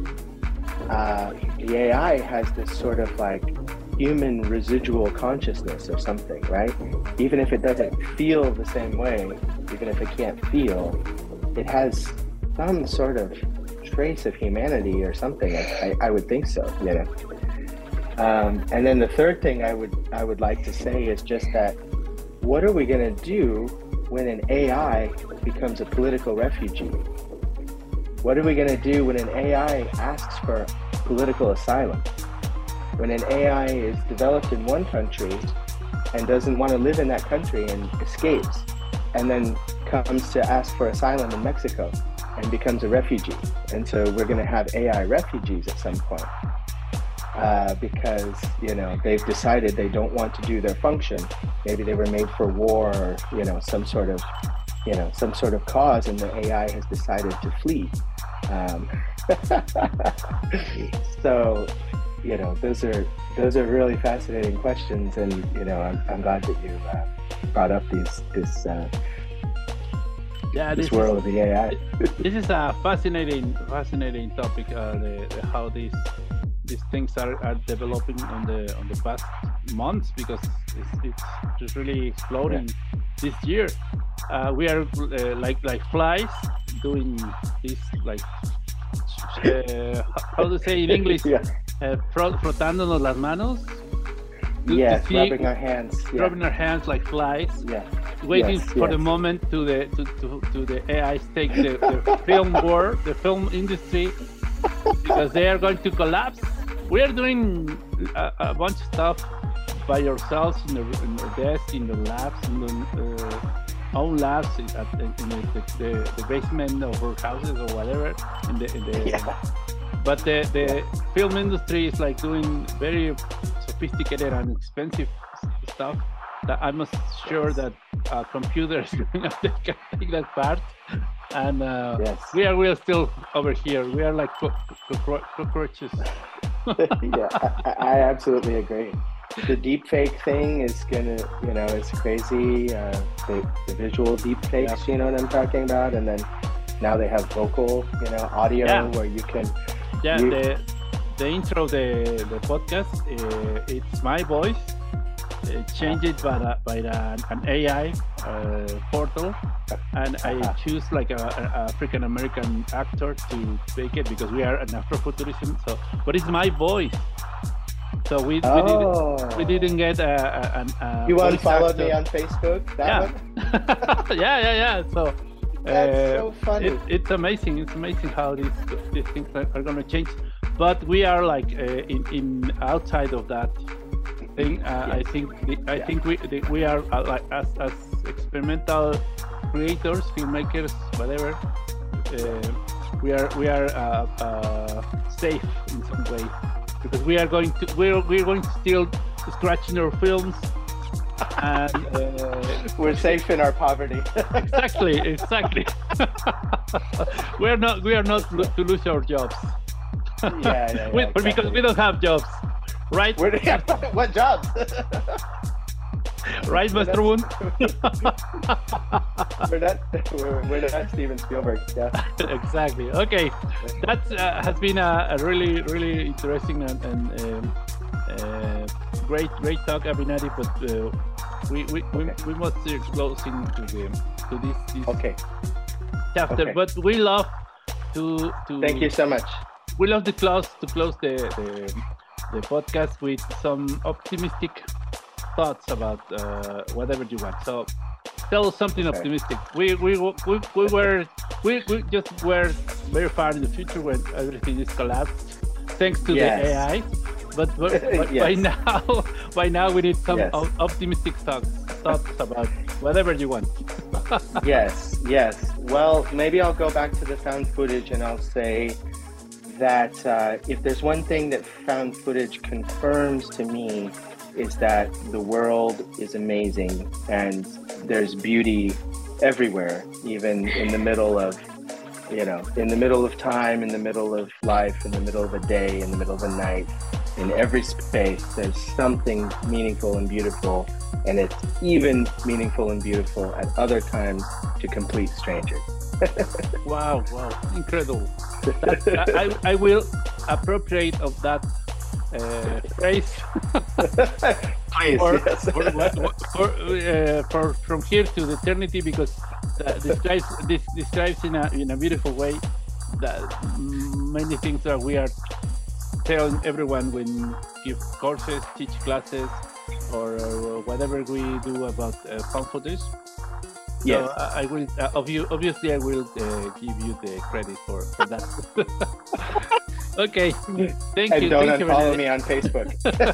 uh, the A I has this sort of like human residual consciousness or something, right? Even if it doesn't feel the same way, even if it can't feel, it has some sort of trace of humanity or something. I, I would think so, you know. Um, and then the third thing I would I would like to say is just that, what are we going to do when an A I becomes a political refugee? What are we going to do when an A I asks for political asylum? When an A I is developed in one country and doesn't want to live in that country and escapes, and then comes to ask for asylum in Mexico and becomes a refugee. And so we're going to have A I refugees at some point. Uh, because, you know, they've decided they don't want to do their function. Maybe they were made for war or, you know, some sort of, you know, some sort of cause, and the A I has decided to flee. Um, so, you know, those are those are really fascinating questions, and you know, I'm, I'm glad that you uh, brought up these this uh, yeah, this, this world is, of the A I. This is a fascinating fascinating topic. Uh, the, the how these these things are, are developing on the on the past months, because it's, it's just really exploding yeah. this year. Uh, we are uh, like like flies doing this, like uh, how to say in English, yeah. uh, frotándonos las manos. Yes, rubbing our hands. Yeah. Rubbing our hands like flies. Yeah. Waiting yes, for yes. the moment to the to, to, to the A Is take the, the film world, the film industry, because they are going to collapse. We are doing a, a bunch of stuff by ourselves in the, in the desk, in the labs, in the uh, own labs, in, in the, the, the basement of our houses or whatever. In the, in the, yeah. But the, the film industry is like doing very sophisticated and expensive stuff that I'm not sure that a computer is going to take, take that part. And uh, yes. we are we are still over here. We are like co- co- cockroaches. yeah, I, I absolutely agree. The deep fake thing is gonna, you know, it's crazy. Uh, the, the visual deep fakes, yeah. you know what I'm talking about? And then now they have vocal, you know, audio yeah. where you can. Yeah, you, the the intro of the the podcast, uh, it's my voice. Uh, change it by a, by a, an A I uh, portal, and I uh-huh. choose like a, a African American actor to take it, because we are an Afrofuturism. So, but it's my voice. So we, Oh. we didn't we didn't get a, a, a, a You voice unfollowed actor. me on Facebook? That Yeah. one? yeah, yeah, yeah. So That's uh, so funny. It, it's amazing. It's amazing how these these things are, are going to change. But we are like uh, in in outside of that thing. Uh, I Yes. think the, I Yeah. think we the, we are uh, like as as experimental creators, filmmakers, whatever. Uh, we are we are uh, uh, safe in some way because we are going to we're we're going to still scratching our films and. Uh, We're safe in our poverty. Exactly, exactly. we're not, we are not lo- to lose our jobs. yeah, yeah, yeah, we, exactly. Because we don't have jobs, right? We're, yeah, what jobs? Right, Mister Woon? we're not. We're, we're not Steven Spielberg. Yeah. Exactly. Okay, that uh, has been a, a really, really interesting and, and um, uh, great, great talk, Abinadi. But uh, we we, we, Okay. we must be closing to the to this, this Okay. chapter. Okay. But we love to to. Thank you so much. We love to close to close the, the the podcast with some optimistic thoughts about uh, whatever you want. So tell us something Okay. optimistic. We we we, we were we, we just were very far in the future when everything is collapsed thanks to Yes. the A I. But, but, but by Yes. now by now we need some Yes. op- optimistic thoughts thoughts about whatever you want. Yes, yes. Well, maybe I'll go back to the found footage and I'll say that uh, if there's one thing that found footage confirms to me is that the world is amazing and there's beauty everywhere, even in the middle of, you know, in the middle of time, in the middle of life, in the middle of a day, in the middle of a night. In every space, there's something meaningful and beautiful, and it's even meaningful and beautiful at other times to complete strangers. Wow, wow, incredible. That, I, I I will appropriate of that uh, phrase Please, for, yes. for, for, uh, for from here to the eternity, because that describes this describes in a in a beautiful way that many things that we are telling everyone when give courses, teach classes, or uh, whatever we do about uh, found footage. So Yes. I, I will uh, obvi- obviously I will uh, give you the credit for, for that. Okay, thank And you. don't thank you, unfollow Renee. me on Facebook.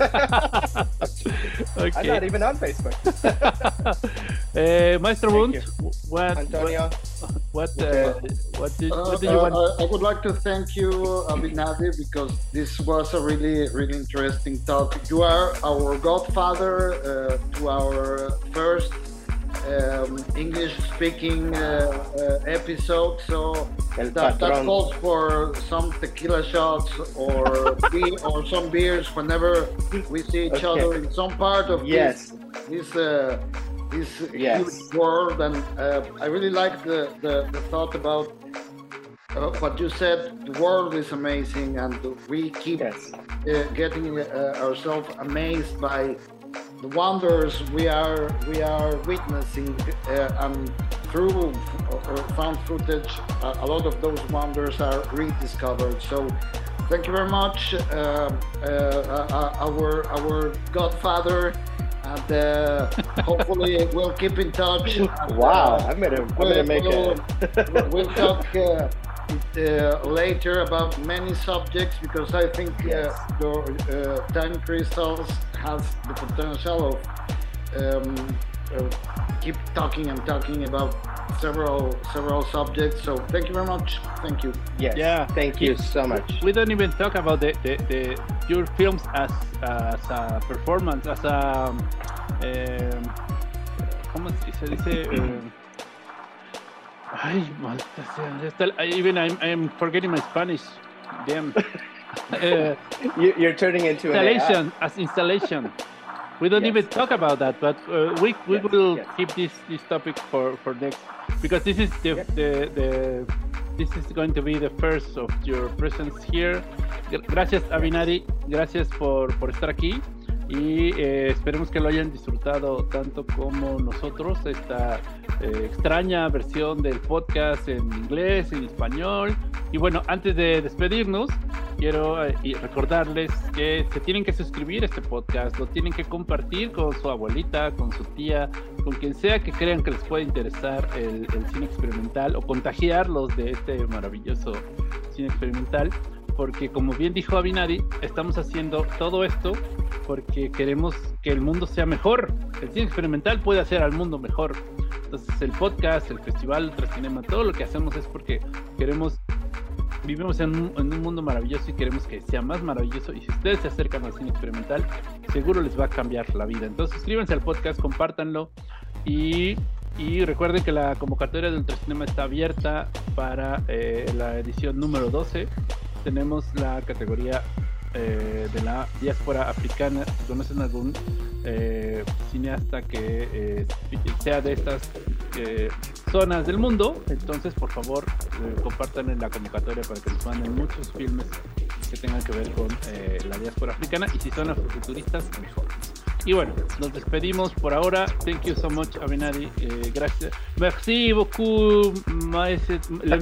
I'm Okay, not even on Facebook. uh, Maestro Thank Wund, you. what Antonio, what uh, what did Uh, what do you uh, want? I, I would like to thank you, Abinadi, because this was a really, really interesting talk. You are our godfather uh, to our first um, English-speaking uh, uh, episode. So El that, that Patron. calls for some tequila shots or beer, or some beers whenever we see each Okay. other in some part of Yes. this this uh, this Yes. huge world. And uh, I really like the, the, the thought about uh, what you said. The world is amazing, and we keep Yes. uh, getting uh, ourselves amazed by the wonders we are we are witnessing, uh, and through uh, found footage, uh, a lot of those wonders are rediscovered. So thank you very much, uh, uh, uh, our our godfather, and uh, hopefully we'll keep in touch. And, Wow, uh, I'm gonna, I'm we'll, gonna make we'll, a. we'll talk uh, uh, later about many subjects, because I think uh, the uh, time crystals has the potential of um, uh, keep talking and talking about several several subjects. So thank you very much. Thank you. Yes. Yeah. Thank you so much. We don't even talk about the, the, the your films as as a performance, as a um, ¿cómo se dice? Um, ay, maldita sea, ya está- I- even I'm I'm forgetting my Spanish. Damn. uh, You, you're turning into an A I. installation as installation. We don't Yes. even talk about that, but uh, we we Yes, will yes. keep this this topic for for next, because this is the Yep. the, the this is going to be the first of your presence here. Gra- Gracias, Abinadi, gracias por por estar aquí, y eh, esperemos que lo hayan disfrutado tanto como nosotros, esta eh, extraña versión del podcast en inglés, en español. Y bueno, antes de despedirnos, quiero eh, y recordarles que se tienen que suscribir a este podcast, lo tienen que compartir con su abuelita, con su tía, con quien sea que crean que les puede interesar el, el cine experimental o contagiarlos de este maravilloso cine experimental, porque como bien dijo Abinadi, estamos haciendo todo esto porque queremos que el mundo sea mejor. El cine experimental puede hacer al mundo mejor. Entonces el podcast, el festival Ultracinema, todo lo que hacemos es porque queremos, vivimos en un, en un mundo maravilloso y queremos que sea más maravilloso, y si ustedes se acercan al cine experimental, seguro les va a cambiar la vida. Entonces suscríbanse al podcast, compártanlo y, y recuerden que la convocatoria de Ultracinema está abierta para eh, la edición número doce. Tenemos la categoría eh, de la diáspora africana. Si conocen algún eh, cineasta que eh, sea de estas eh, zonas del mundo, entonces por favor eh, compartan en la convocatoria para que nos manden muchos filmes que tengan que ver con eh, la diáspora africana, y si son afrofuturistas, mejor. Y bueno, nos despedimos por ahora. Thank you so much, Abinadi. Eh, gracias. Merci beaucoup, maestro.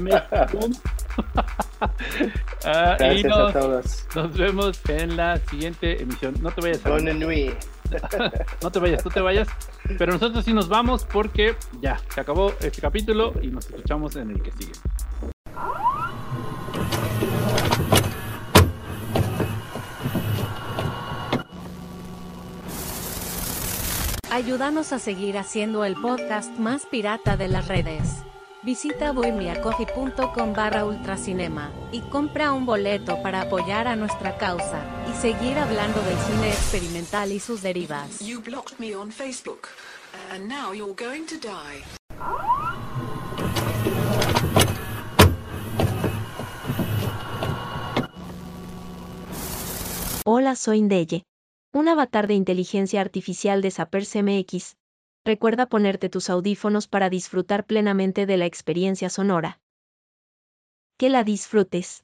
Ah, Gracias y nos, a todos. nos vemos en la siguiente emisión. No te vayas. Bonne nuit. No te vayas, no te vayas. Pero nosotros sí nos vamos porque ya se acabó este capítulo y nos escuchamos en el que sigue. Ayúdanos a seguir haciendo el podcast más pirata de las redes. Visita buymeacoffee.com barra ultracinema y compra un boleto para apoyar a nuestra causa y seguir hablando del cine experimental y sus derivas. You blocked me on Facebook, and now you're going to die. Hola, soy Ndeye, un avatar de inteligencia artificial de Zappers M X. Recuerda ponerte tus audífonos para disfrutar plenamente de la experiencia sonora. Que la disfrutes.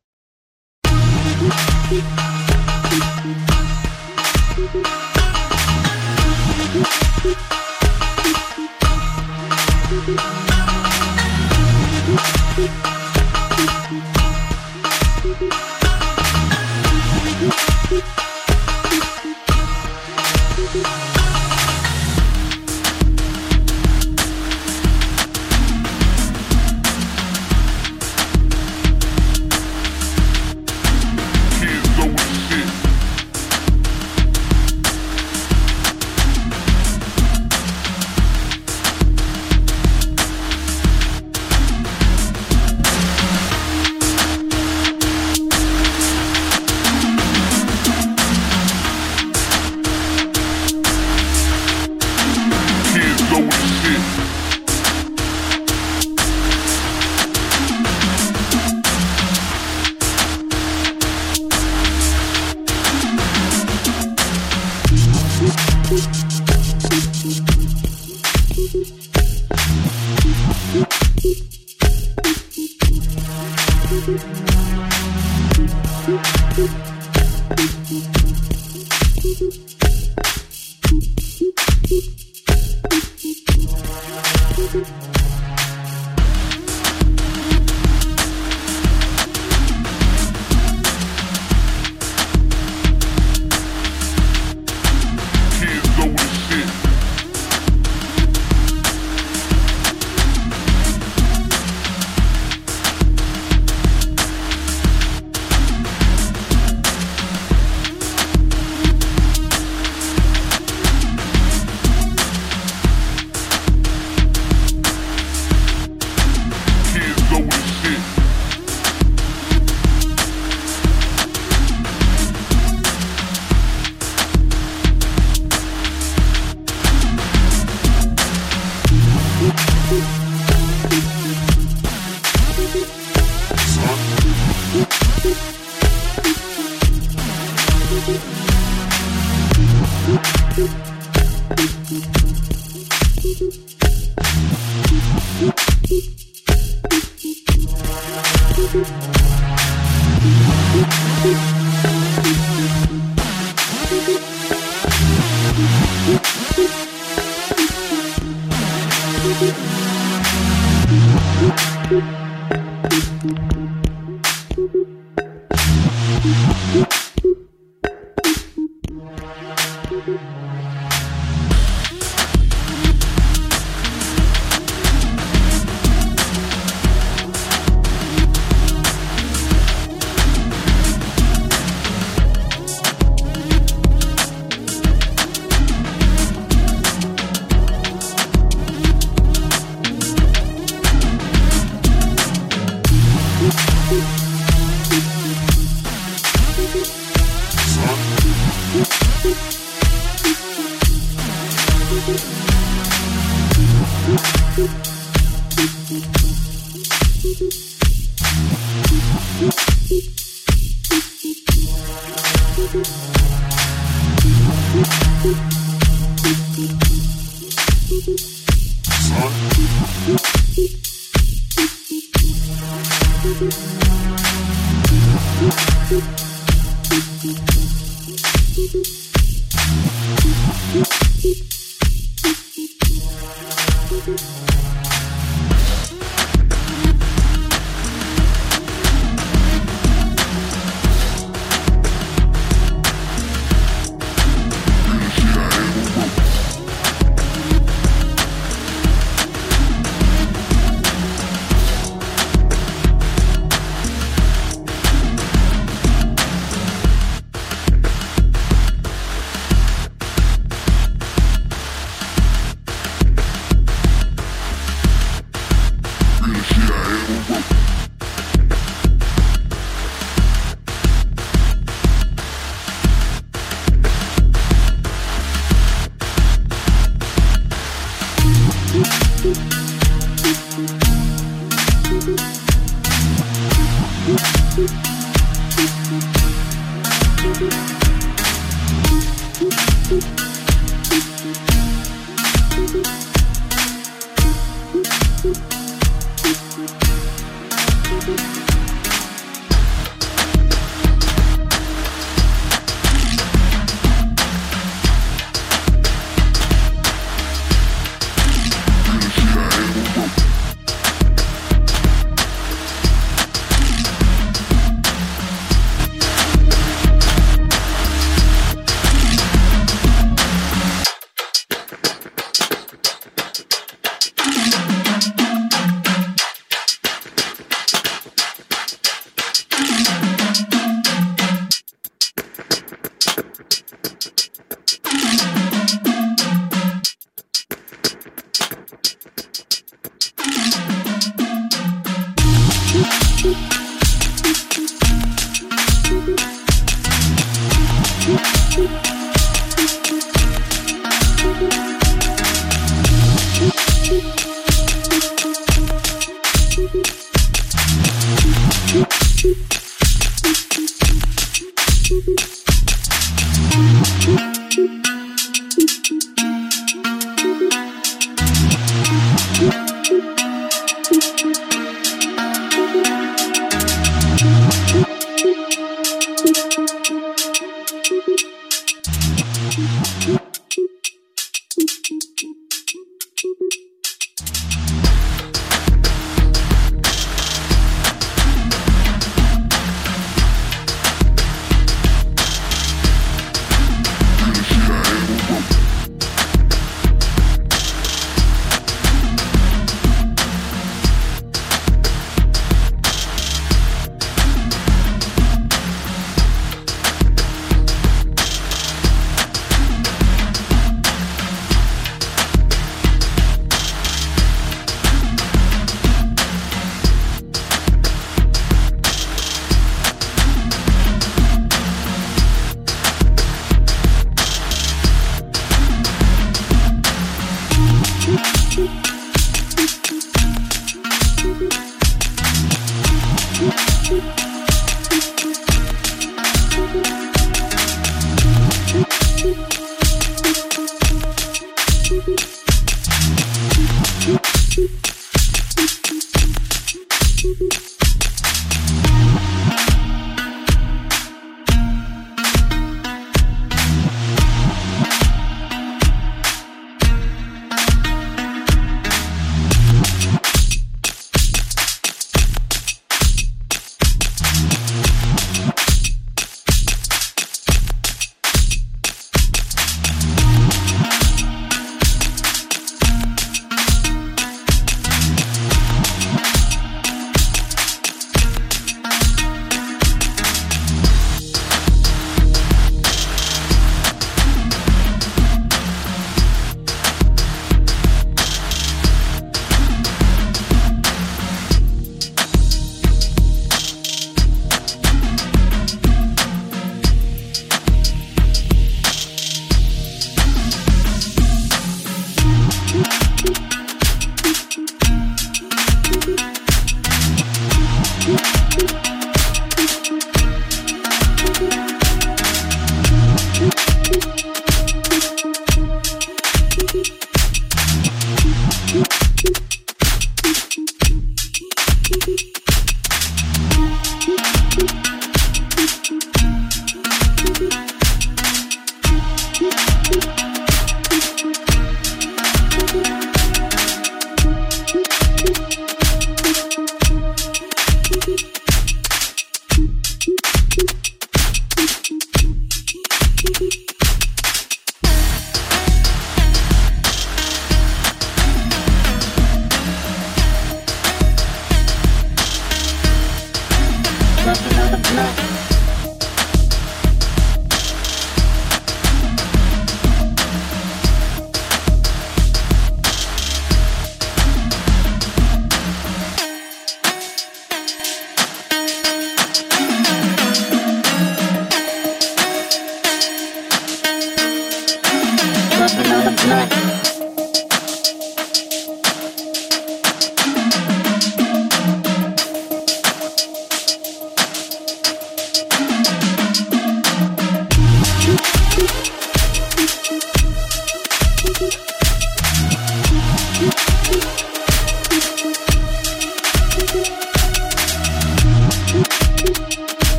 Thank you.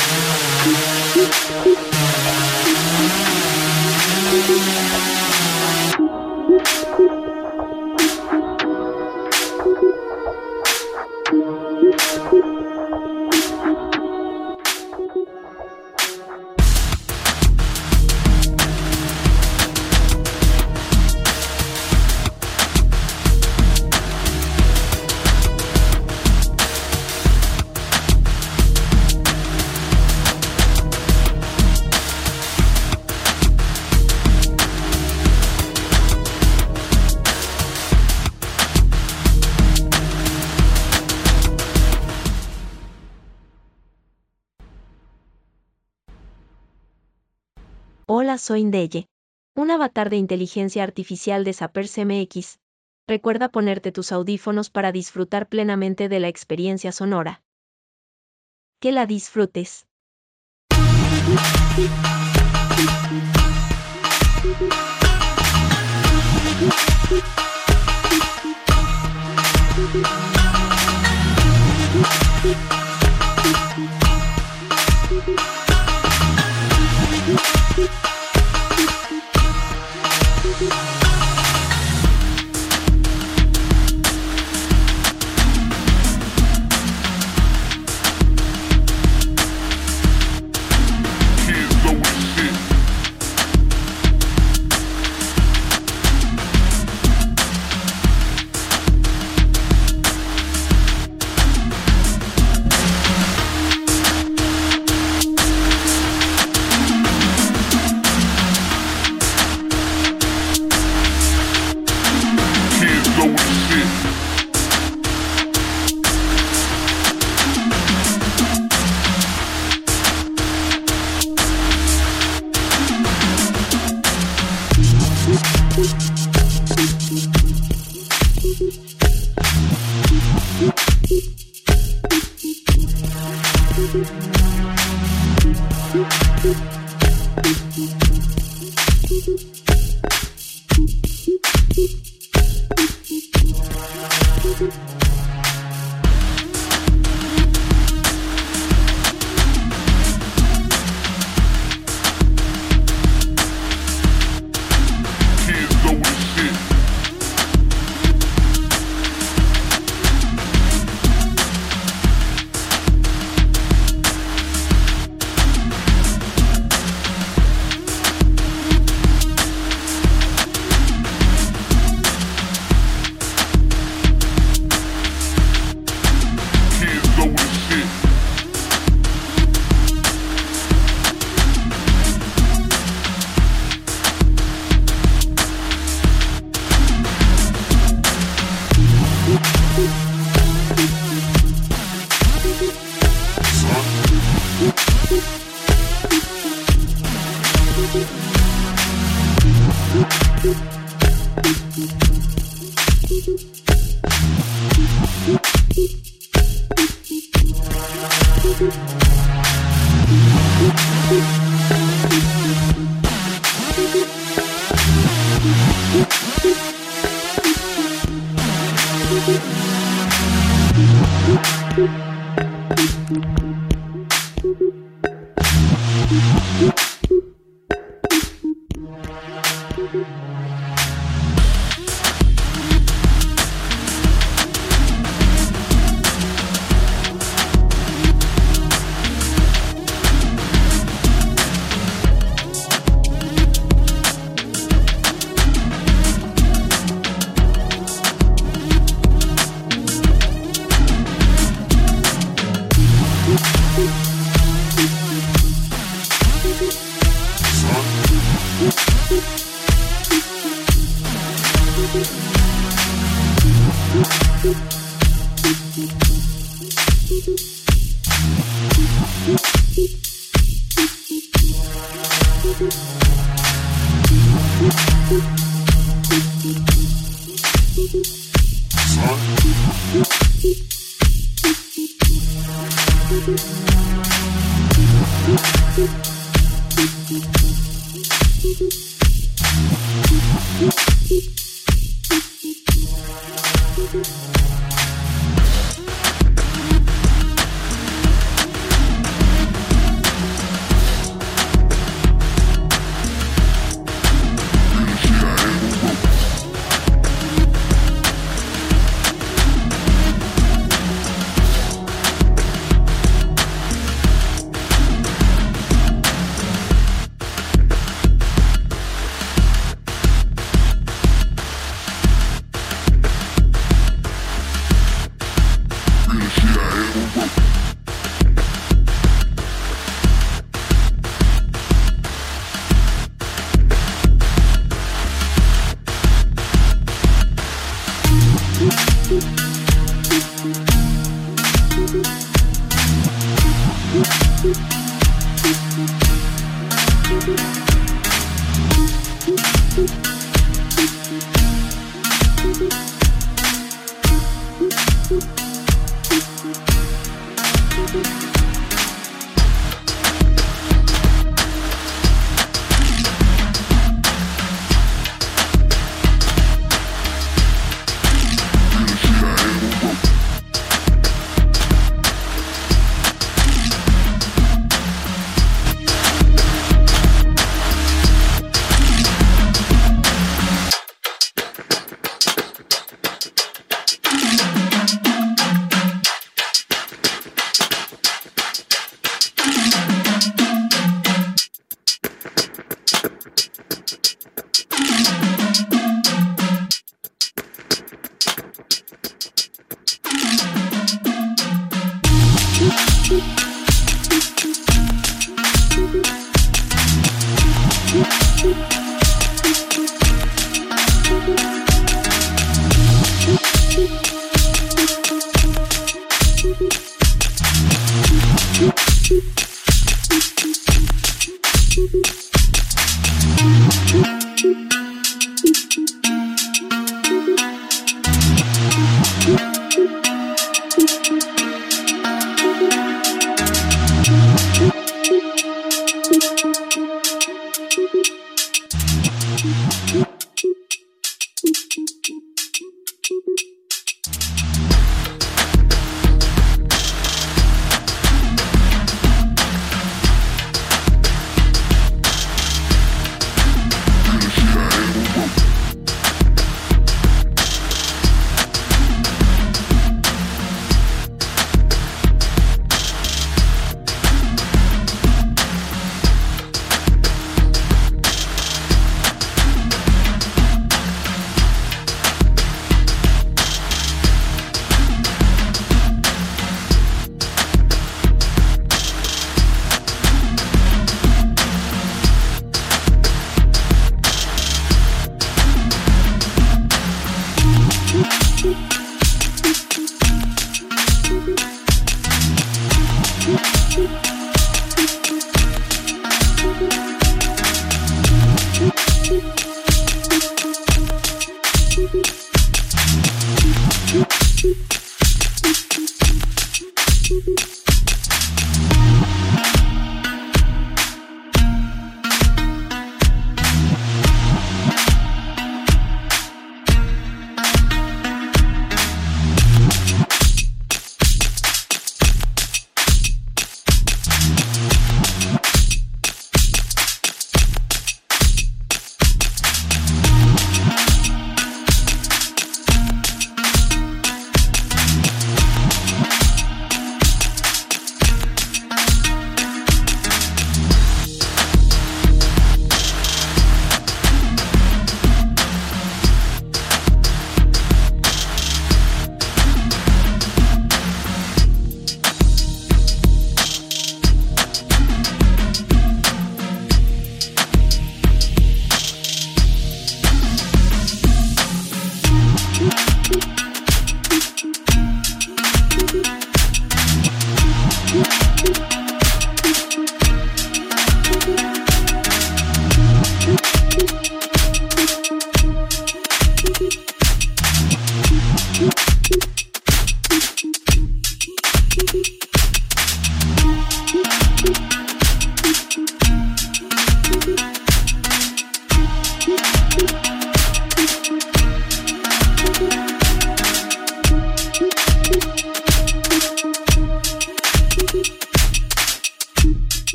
Hola, soy Ndeye, un avatar de inteligencia artificial de Zappers M X. Recuerda ponerte tus audífonos para disfrutar plenamente de la experiencia sonora. Que la disfrutes.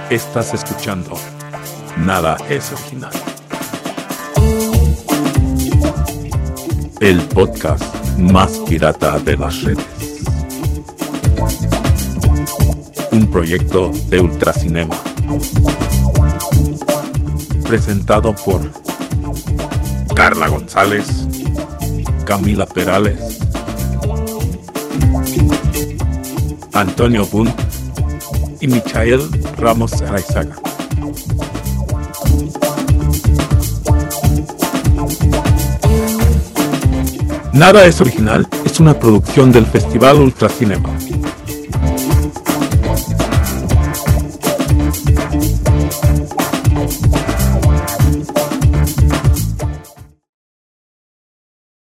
Estás escuchando Nada es Original, el podcast más pirata de las redes. Un proyecto de Ultracinema, presentado por Carla González, Camila Perales, Antonio Bunt y Michael Ramos Araizaga. Nada es Original es una producción del Festival Ultracinema.